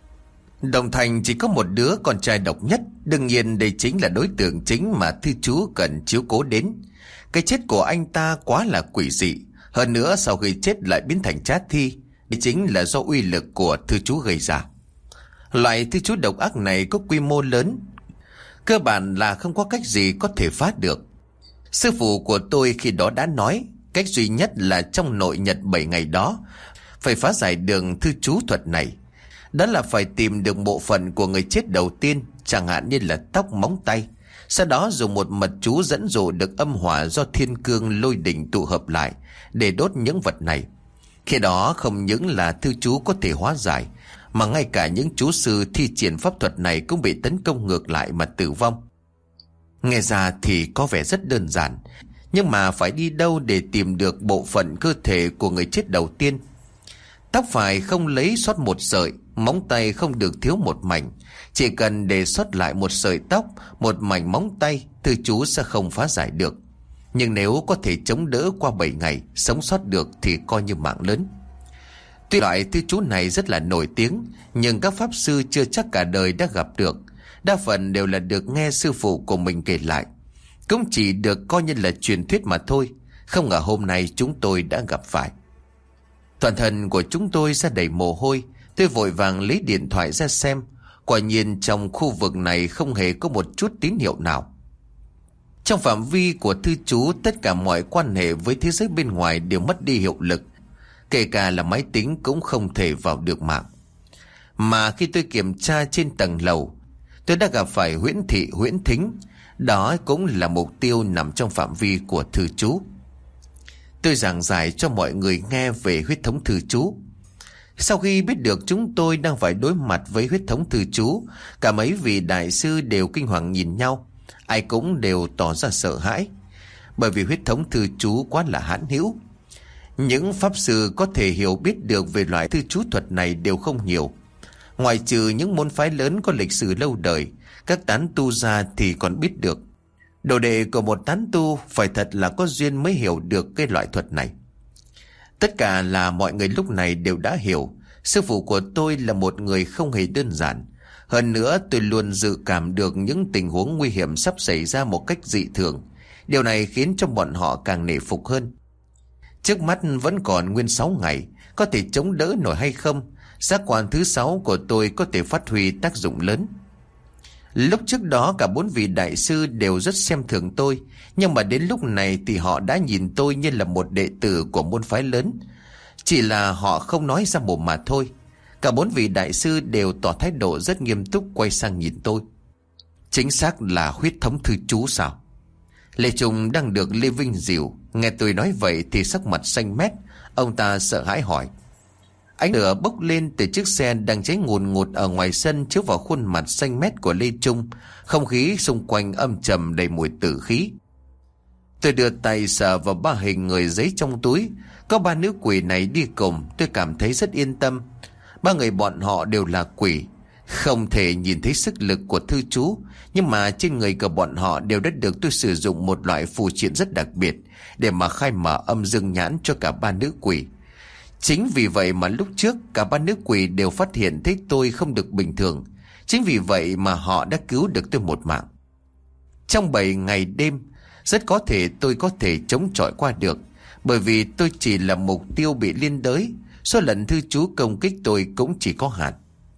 Đồng Thành chỉ có một đứa con trai độc nhất. Đương nhiên đây chính là đối tượng chính mà thư chú cần chiếu cố đến. Cái chết của anh ta quá là quỷ dị. Hơn nữa sau khi chết lại biến thành trá thi. Đây chính là do uy lực của thư chú gây ra. Loại thư chú độc ác này có quy mô lớn, cơ bản là không có cách gì có thể phá được. Sư phụ của tôi khi đó đã nói, cách duy nhất là trong nội nhật 7 ngày đó phải phá giải đường thư chú thuật này. Đó là phải tìm được bộ phận của người chết đầu tiên, chẳng hạn như là tóc, móng tay. Sau đó dùng một mật chú dẫn dụ được âm hỏa do thiên cương lôi đỉnh tụ hợp lại để đốt những vật này. Khi đó không những là thư chú có thể hóa giải, mà ngay cả những chú sư thi triển pháp thuật này cũng bị tấn công ngược lại mà tử vong. Nghe ra thì có vẻ rất đơn giản, nhưng mà phải đi đâu để tìm được bộ phận cơ thể của người chết đầu tiên? Tóc phải không lấy sót một sợi, móng tay không được thiếu một mảnh. Chỉ cần để sót lại một sợi tóc, một mảnh móng tay, thư chú sẽ không phá giải được. Nhưng nếu có thể chống đỡ qua 7 ngày, sống sót được thì coi như mạng lớn. Tuy loại thư chú này rất là nổi tiếng, nhưng các pháp sư chưa chắc cả đời đã gặp được. Đa phần đều là được nghe sư phụ của mình kể lại, cũng chỉ được coi như là truyền thuyết mà thôi. Không ngờ hôm nay chúng tôi đã gặp phải. Toàn thân của chúng tôi ra đầy mồ hôi. Tôi vội vàng lấy điện thoại ra xem. Quả nhiên trong khu vực này không hề có một chút tín hiệu nào. Trong phạm vi của thư chú, tất cả mọi quan hệ với thế giới bên ngoài đều mất đi hiệu lực. Kể cả là máy tính cũng không thể vào được mạng. Mà khi tôi kiểm tra trên tầng lầu, tôi đã gặp phải Huyễn Thị, Huyễn Thính. Đó cũng là mục tiêu nằm trong phạm vi của thư chú. Tôi giảng giải cho mọi người nghe về huyết thống thư chú. Sau khi biết được chúng tôi đang phải đối mặt với huyết thống thư chú, cả mấy vị đại sư đều kinh hoàng nhìn nhau. Ai cũng đều tỏ ra sợ hãi, bởi vì huyết thống thư chú quá là hãn hữu. Những pháp sư có thể hiểu biết được về loại thư chú thuật này đều không nhiều. Ngoài trừ những môn phái lớn có lịch sử lâu đời, các tán tu ra thì còn biết được. Đồ đệ của một tán tu phải thật là có duyên mới hiểu được cái loại thuật này. Tất cả là mọi người lúc này đều đã hiểu, sư phụ của tôi là một người không hề đơn giản. Hơn nữa tôi luôn dự cảm được những tình huống nguy hiểm sắp xảy ra một cách dị thường. Điều này khiến cho bọn họ càng nể phục hơn. Trước mắt vẫn còn nguyên 6 ngày, có thể chống đỡ nổi hay không? Giác quan thứ 6 của tôi có thể phát huy tác dụng lớn. Lúc trước đó cả 4 vị đại sư đều rất xem thường tôi, nhưng mà đến lúc này thì họ đã nhìn tôi như là một đệ tử của môn phái lớn. Chỉ là họ không nói ra mồm mà thôi. Cả 4 vị đại sư đều tỏ thái độ rất nghiêm túc quay sang nhìn tôi. Chính xác là huyết thống thư chú sao? Lê Trung đang được Lê Vinh dìu, nghe tôi nói vậy thì sắc mặt xanh mét. Ông ta sợ hãi hỏi. Ánh lửa bốc lên từ chiếc xe đang cháy ngùn ngụt ở ngoài sân chiếu vào khuôn mặt xanh mét của Lê Trung. Không khí xung quanh âm trầm đầy mùi tử khí. Tôi đưa tay sờ vào 3 hình người giấy trong túi. Có 3 nữ quỷ này đi cùng, tôi cảm thấy rất yên tâm. 3 người bọn họ đều là quỷ. Không thể nhìn thấy sức lực của thư chú, nhưng mà trên người của bọn họ đều đã được tôi sử dụng một loại phù triện rất đặc biệt để mà khai mở âm dương nhãn cho cả 3 nữ quỷ. Chính vì vậy mà lúc trước cả 3 nữ quỷ đều phát hiện thấy tôi không được bình thường. Chính vì vậy mà họ đã cứu được tôi một mạng. Trong 7 ngày đêm, rất có thể tôi có thể chống chọi qua được, bởi vì tôi chỉ là mục tiêu bị liên đới. Số lần thư chú công kích tôi cũng chỉ có hạn.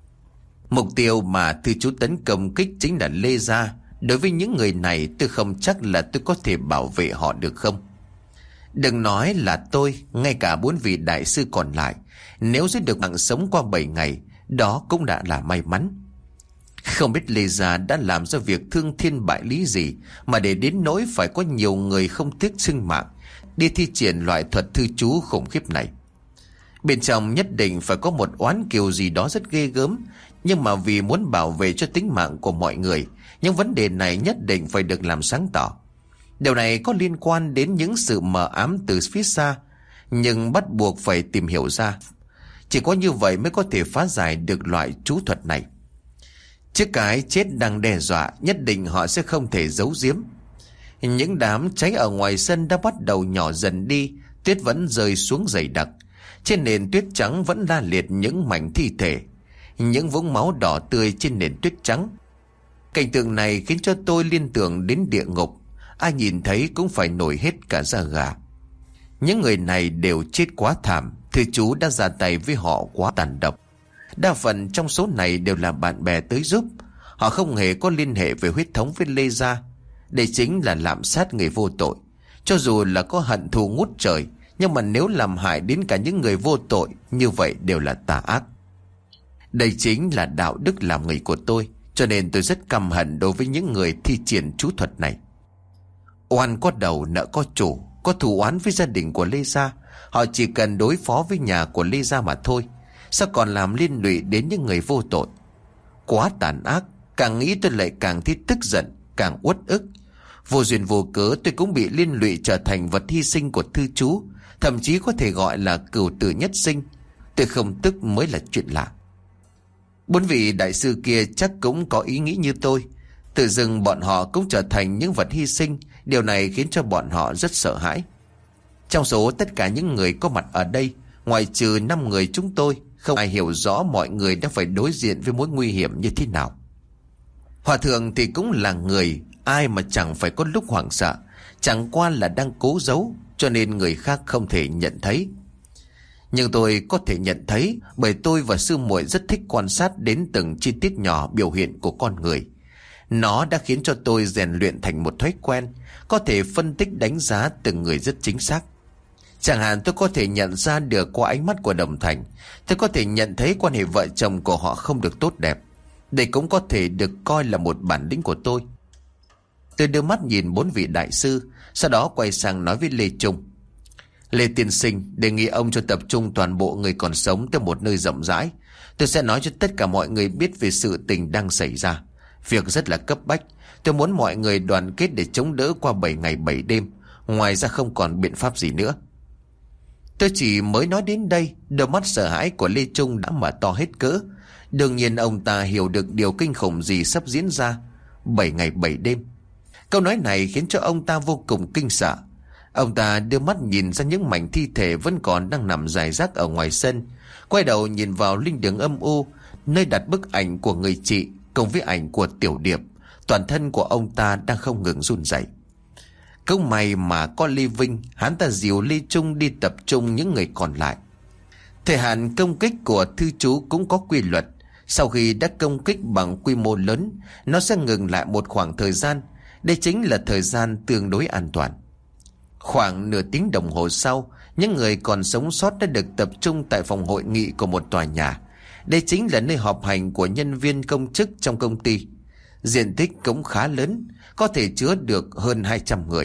Mục tiêu mà thư chú tấn công kích chính là Lê Gia. Đối với những người này tôi không chắc là tôi có thể bảo vệ họ được không. Đừng nói là tôi, ngay cả 4 vị đại sư còn lại, nếu giữ được mạng sống qua 7 ngày, đó cũng đã là may mắn. Không biết Lê Gia đã làm ra việc thương thiên bại lý gì mà để đến nỗi phải có nhiều người không tiếc sinh mạng đi thi triển loại thuật thư chú khủng khiếp này. Bên trong nhất định phải có một oán kiều gì đó rất ghê gớm, nhưng mà vì muốn bảo vệ cho tính mạng của mọi người, những vấn đề này nhất định phải được làm sáng tỏ. Điều này có liên quan đến những sự mờ ám từ phía xa, nhưng bắt buộc phải tìm hiểu ra. Chỉ có như vậy mới có thể phá giải được loại chú thuật này. Trước cái chết đang đe dọa, nhất định họ sẽ không thể giấu giếm. Những đám cháy ở ngoài sân đã bắt đầu nhỏ dần đi, tuyết vẫn rơi xuống dày đặc. Trên nền tuyết trắng vẫn la liệt những mảnh thi thể, những vũng máu đỏ tươi trên nền tuyết trắng. Cảnh tượng này khiến cho tôi liên tưởng đến địa ngục. Ai nhìn thấy cũng phải nổi hết cả da gà. Những người này đều chết quá thảm, thư chú đã ra tay với họ quá tàn độc. Đa phần trong số này đều là bạn bè tới giúp. Họ không hề có liên hệ về huyết thống với Lê Gia. Đây chính là lạm sát người vô tội. Cho dù là có hận thù ngút trời, nhưng mà nếu làm hại đến cả những người vô tội, như vậy đều là tà ác. Đây chính là đạo đức làm người của tôi, cho nên tôi rất căm hận đối với những người thi triển chú thuật này. Oan có đầu nợ có chủ, có thù oán với gia đình của Lê Gia. Họ chỉ cần đối phó với nhà của Lê Gia mà thôi, sao còn làm liên lụy đến những người vô tội. Quá tàn ác, càng nghĩ tôi lại càng thấy tức giận, càng uất ức. Vô duyên vô cớ tôi cũng bị liên lụy trở thành vật hy sinh của thư chú, thậm chí có thể gọi là cửu tử nhất sinh. Tôi không tức mới là chuyện lạ. 4 vị đại sư kia chắc cũng có ý nghĩ như tôi. Tự dưng bọn họ cũng trở thành những vật hy sinh. Điều này khiến cho bọn họ rất sợ hãi. Trong số tất cả những người có mặt ở đây, ngoại trừ 5 người chúng tôi, không ai hiểu rõ mọi người đang phải đối diện với mối nguy hiểm như thế nào. Hòa thượng thì cũng là người, ai mà chẳng phải có lúc hoảng sợ. Chẳng qua là đang cố giấu, cho nên người khác không thể nhận thấy. Nhưng tôi có thể nhận thấy, bởi tôi và sư muội rất thích quan sát đến từng chi tiết nhỏ biểu hiện của con người. Nó đã khiến cho tôi rèn luyện thành một thói quen, có thể phân tích đánh giá từng người rất chính xác. Chẳng hạn tôi có thể nhận ra được qua ánh mắt của Đồng Thành, tôi có thể nhận thấy quan hệ vợ chồng của họ không được tốt đẹp. Đây cũng có thể được coi là một bản lĩnh của tôi. Tôi đưa mắt nhìn 4 vị đại sư, sau đó quay sang nói với Lê Trung. Lê tiên sinh, đề nghị ông cho tập trung toàn bộ người còn sống tới một nơi rộng rãi. Tôi sẽ nói cho tất cả mọi người biết về sự tình đang xảy ra. Việc rất là cấp bách. Tôi muốn mọi người đoàn kết để chống đỡ qua 7 ngày 7 đêm. Ngoài ra không còn biện pháp gì nữa. Tôi chỉ mới nói đến đây, đôi mắt sợ hãi của Lê Trung đã mở to hết cỡ. Đương nhiên ông ta hiểu được điều kinh khủng gì sắp diễn ra. 7 ngày 7 đêm. Câu nói này khiến cho ông ta vô cùng kinh sợ. Ông ta đưa mắt nhìn ra những mảnh thi thể vẫn còn đang nằm rải rác ở ngoài sân, quay đầu nhìn vào linh đường âm u, nơi đặt bức ảnh của người chị cùng với ảnh của Tiểu Điệp. Toàn thân của ông ta đang không ngừng run rẩy. Câu may mà có Lê Vinh, hắn ta dìu Lê Trung đi tập trung những người còn lại. Thời hạn công kích của thư chú cũng có quy luật. Sau khi đã công kích bằng quy mô lớn, nó sẽ ngừng lại một khoảng thời gian. Đây chính là thời gian tương đối an toàn. Khoảng nửa tiếng đồng hồ sau, những người còn sống sót đã được tập trung tại phòng hội nghị của một tòa nhà. Đây chính là nơi họp hành của nhân viên công chức trong công ty. Diện tích cũng khá lớn, có thể chứa được hơn 200 người.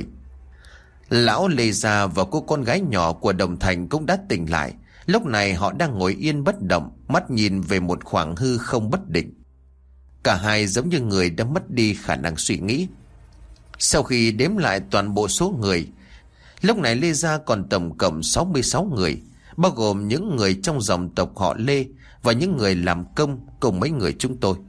Lão Lê Gia và cô con gái nhỏ của Đồng Thành cũng đã tỉnh lại. Lúc này họ đang ngồi yên bất động, mắt nhìn về một khoảng hư không bất định. Cả hai giống như người đã mất đi khả năng suy nghĩ. Sau khi đếm lại toàn bộ số người, lúc này Lê Gia còn tổng cộng 66 người, bao gồm những người trong dòng tộc họ Lê và những người làm công cùng mấy người chúng tôi.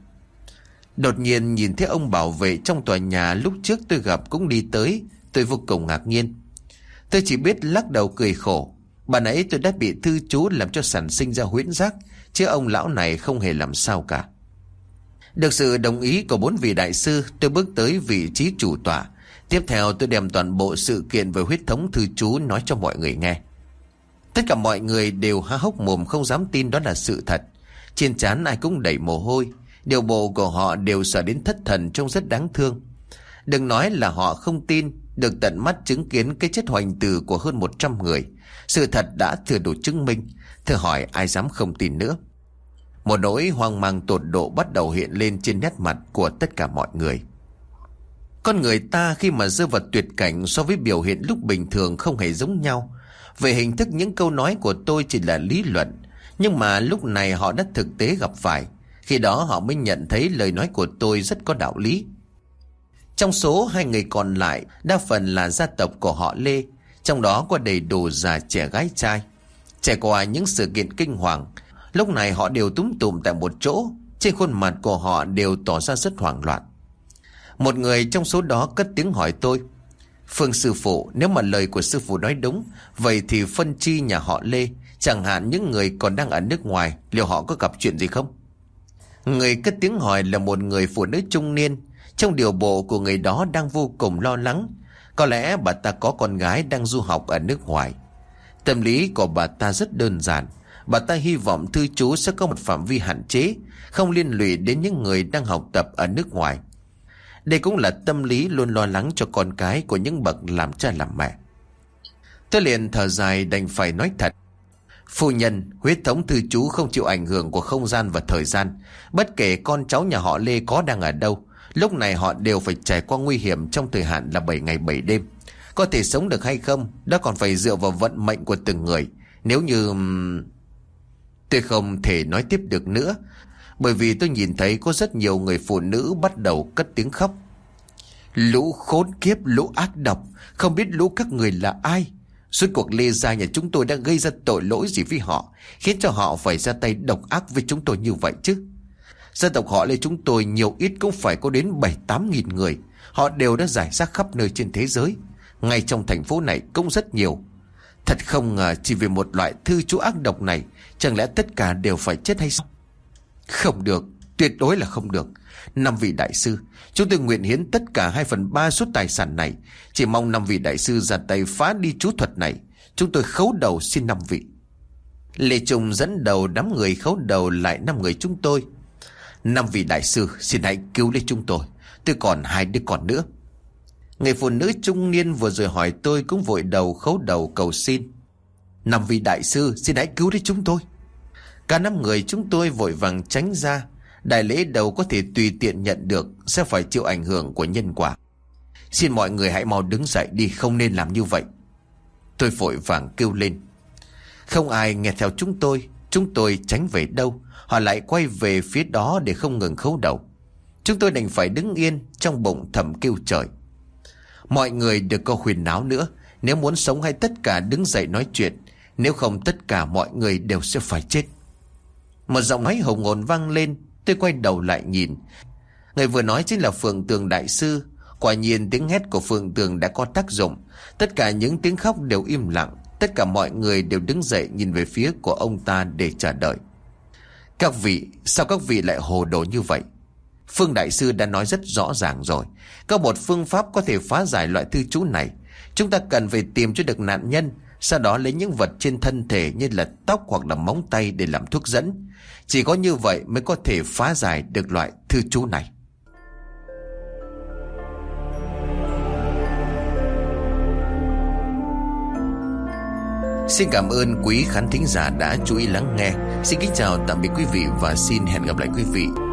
Đột nhiên nhìn thấy ông bảo vệ trong tòa nhà lúc trước tôi gặp cũng đi tới, tôi vô cùng ngạc nhiên. Tôi chỉ biết lắc đầu cười khổ. Bà nãy tôi đã bị thư chú làm cho sản sinh ra huyễn giác, chứ ông lão này không hề làm sao cả. Được sự đồng ý của 4 vị đại sư, tôi bước tới vị trí chủ tọa. Tiếp theo tôi đem toàn bộ sự kiện về huyết thống thư chú nói cho mọi người nghe. Tất cả mọi người đều há hốc mồm không dám tin đó là sự thật. Trên trán ai cũng đầy mồ hôi. Điều bộ của họ đều sợ đến thất thần, trông rất đáng thương. Đừng nói là họ không tin, được tận mắt chứng kiến cái chết hoành tử của hơn 100 người. Sự thật đã thừa đủ chứng minh. Thử hỏi ai dám không tin nữa. Một nỗi hoang mang tột độ bắt đầu hiện lên trên nét mặt của tất cả mọi người. Con người ta khi mà rơi vào tuyệt cảnh so với biểu hiện lúc bình thường không hề giống nhau. Về hình thức những câu nói của tôi chỉ là lý luận, nhưng mà lúc này họ đã thực tế gặp phải. Khi đó họ mới nhận thấy lời nói của tôi rất có đạo lý. Trong số 2 người còn lại, đa phần là gia tộc của họ Lê. Trong đó có đầy đủ già trẻ gái trai. Trải qua những sự kiện kinh hoàng, lúc này họ đều túm tụm tại một chỗ. Trên khuôn mặt của họ đều tỏ ra rất hoảng loạn. Một người trong số đó cất tiếng hỏi tôi: Phương sư phụ, nếu mà lời của sư phụ nói đúng, vậy thì phân chi nhà họ Lê, chẳng hạn những người còn đang ở nước ngoài, liệu họ có gặp chuyện gì không? Người cất tiếng hỏi là một người phụ nữ trung niên. Trong điều bộ của người đó đang vô cùng lo lắng. Có lẽ bà ta có con gái đang du học ở nước ngoài. Tâm lý của bà ta rất đơn giản. Bà ta hy vọng thư chú sẽ có một phạm vi hạn chế, không liên lụy đến những người đang học tập ở nước ngoài. Đây cũng là tâm lý luôn lo lắng cho con cái của những bậc làm cha làm mẹ. Tôi liền thở dài đành phải nói thật: Phu nhân, huyết thống thư chú không chịu ảnh hưởng của không gian và thời gian. Bất kể con cháu nhà họ Lê có đang ở đâu, lúc này họ đều phải trải qua nguy hiểm trong thời hạn là 7 ngày 7 đêm. Có thể sống được hay không, đó còn phải dựa vào vận mệnh của từng người. Nếu như... Tôi không thể nói tiếp được nữa, bởi vì tôi nhìn thấy có rất nhiều người phụ nữ bắt đầu cất tiếng khóc. Lũ khốn kiếp, lũ ác độc, không biết lũ các người là ai. Suốt cuộc Lê Gia nhà chúng tôi đã gây ra tội lỗi gì với họ, khiến cho họ phải ra tay độc ác với chúng tôi như vậy chứ. Dân tộc họ Lê chúng tôi nhiều ít cũng phải có đến 7-8 nghìn người. Họ đều đã rải rác khắp nơi trên thế giới, ngay trong thành phố này cũng rất nhiều. Thật không ngờ chỉ vì một loại thư chú ác độc này, chẳng lẽ tất cả đều phải chết hay sao? Không được, tuyệt đối là không được. 5 vị đại sư, chúng tôi nguyện hiến tất cả 2/3 số tài sản này. Chỉ mong 5 vị đại sư ra tay phá đi chú thuật này. Chúng tôi khấu đầu xin 5 vị. Lê Trung dẫn đầu đám người khấu đầu lại 5 người chúng tôi. 5 vị đại sư, xin hãy cứu lấy chúng tôi. Tôi còn 2 đứa con nữa. Người phụ nữ trung niên vừa rồi hỏi tôi cũng vội đầu khấu đầu cầu xin. 5 vị đại sư, xin hãy cứu lấy chúng tôi. Cả 5 người chúng tôi vội vàng tránh ra. Đại lễ đầu có thể tùy tiện nhận được, sẽ phải chịu ảnh hưởng của nhân quả. Xin mọi người hãy mau đứng dậy đi, không nên làm như vậy. Tôi vội vàng kêu lên. Không ai nghe theo chúng tôi tránh về đâu, họ lại quay về phía đó để không ngừng khấu đầu. Chúng tôi đành phải đứng yên, trong bụng thầm kêu trời. Mọi người đừng có khuyên náo nữa, nếu muốn sống hãy tất cả đứng dậy nói chuyện, nếu không tất cả mọi người đều sẽ phải chết. Một giọng nói hùng hồn vang lên. Tôi quay đầu lại nhìn. Người vừa nói chính là Phượng Tường đại sư. Quả nhiên tiếng hét của Phượng Tường đã có tác dụng. Tất cả những tiếng khóc đều im lặng. Tất cả mọi người đều đứng dậy nhìn về phía của ông ta để chờ đợi. Các vị, sao các vị lại hồ đồ như vậy? Phương đại sư đã nói rất rõ ràng rồi. Có một phương pháp có thể phá giải loại thư chú này. Chúng ta cần phải tìm cho được nạn nhân, sau đó lấy những vật trên thân thể như là tóc hoặc là móng tay để làm thuốc dẫn. Chỉ có như vậy mới có thể phá giải được loại thư chú này. Xin cảm ơn quý khán thính giả đã chú ý lắng nghe. Xin kính chào tạm biệt quý vị và xin hẹn gặp lại quý vị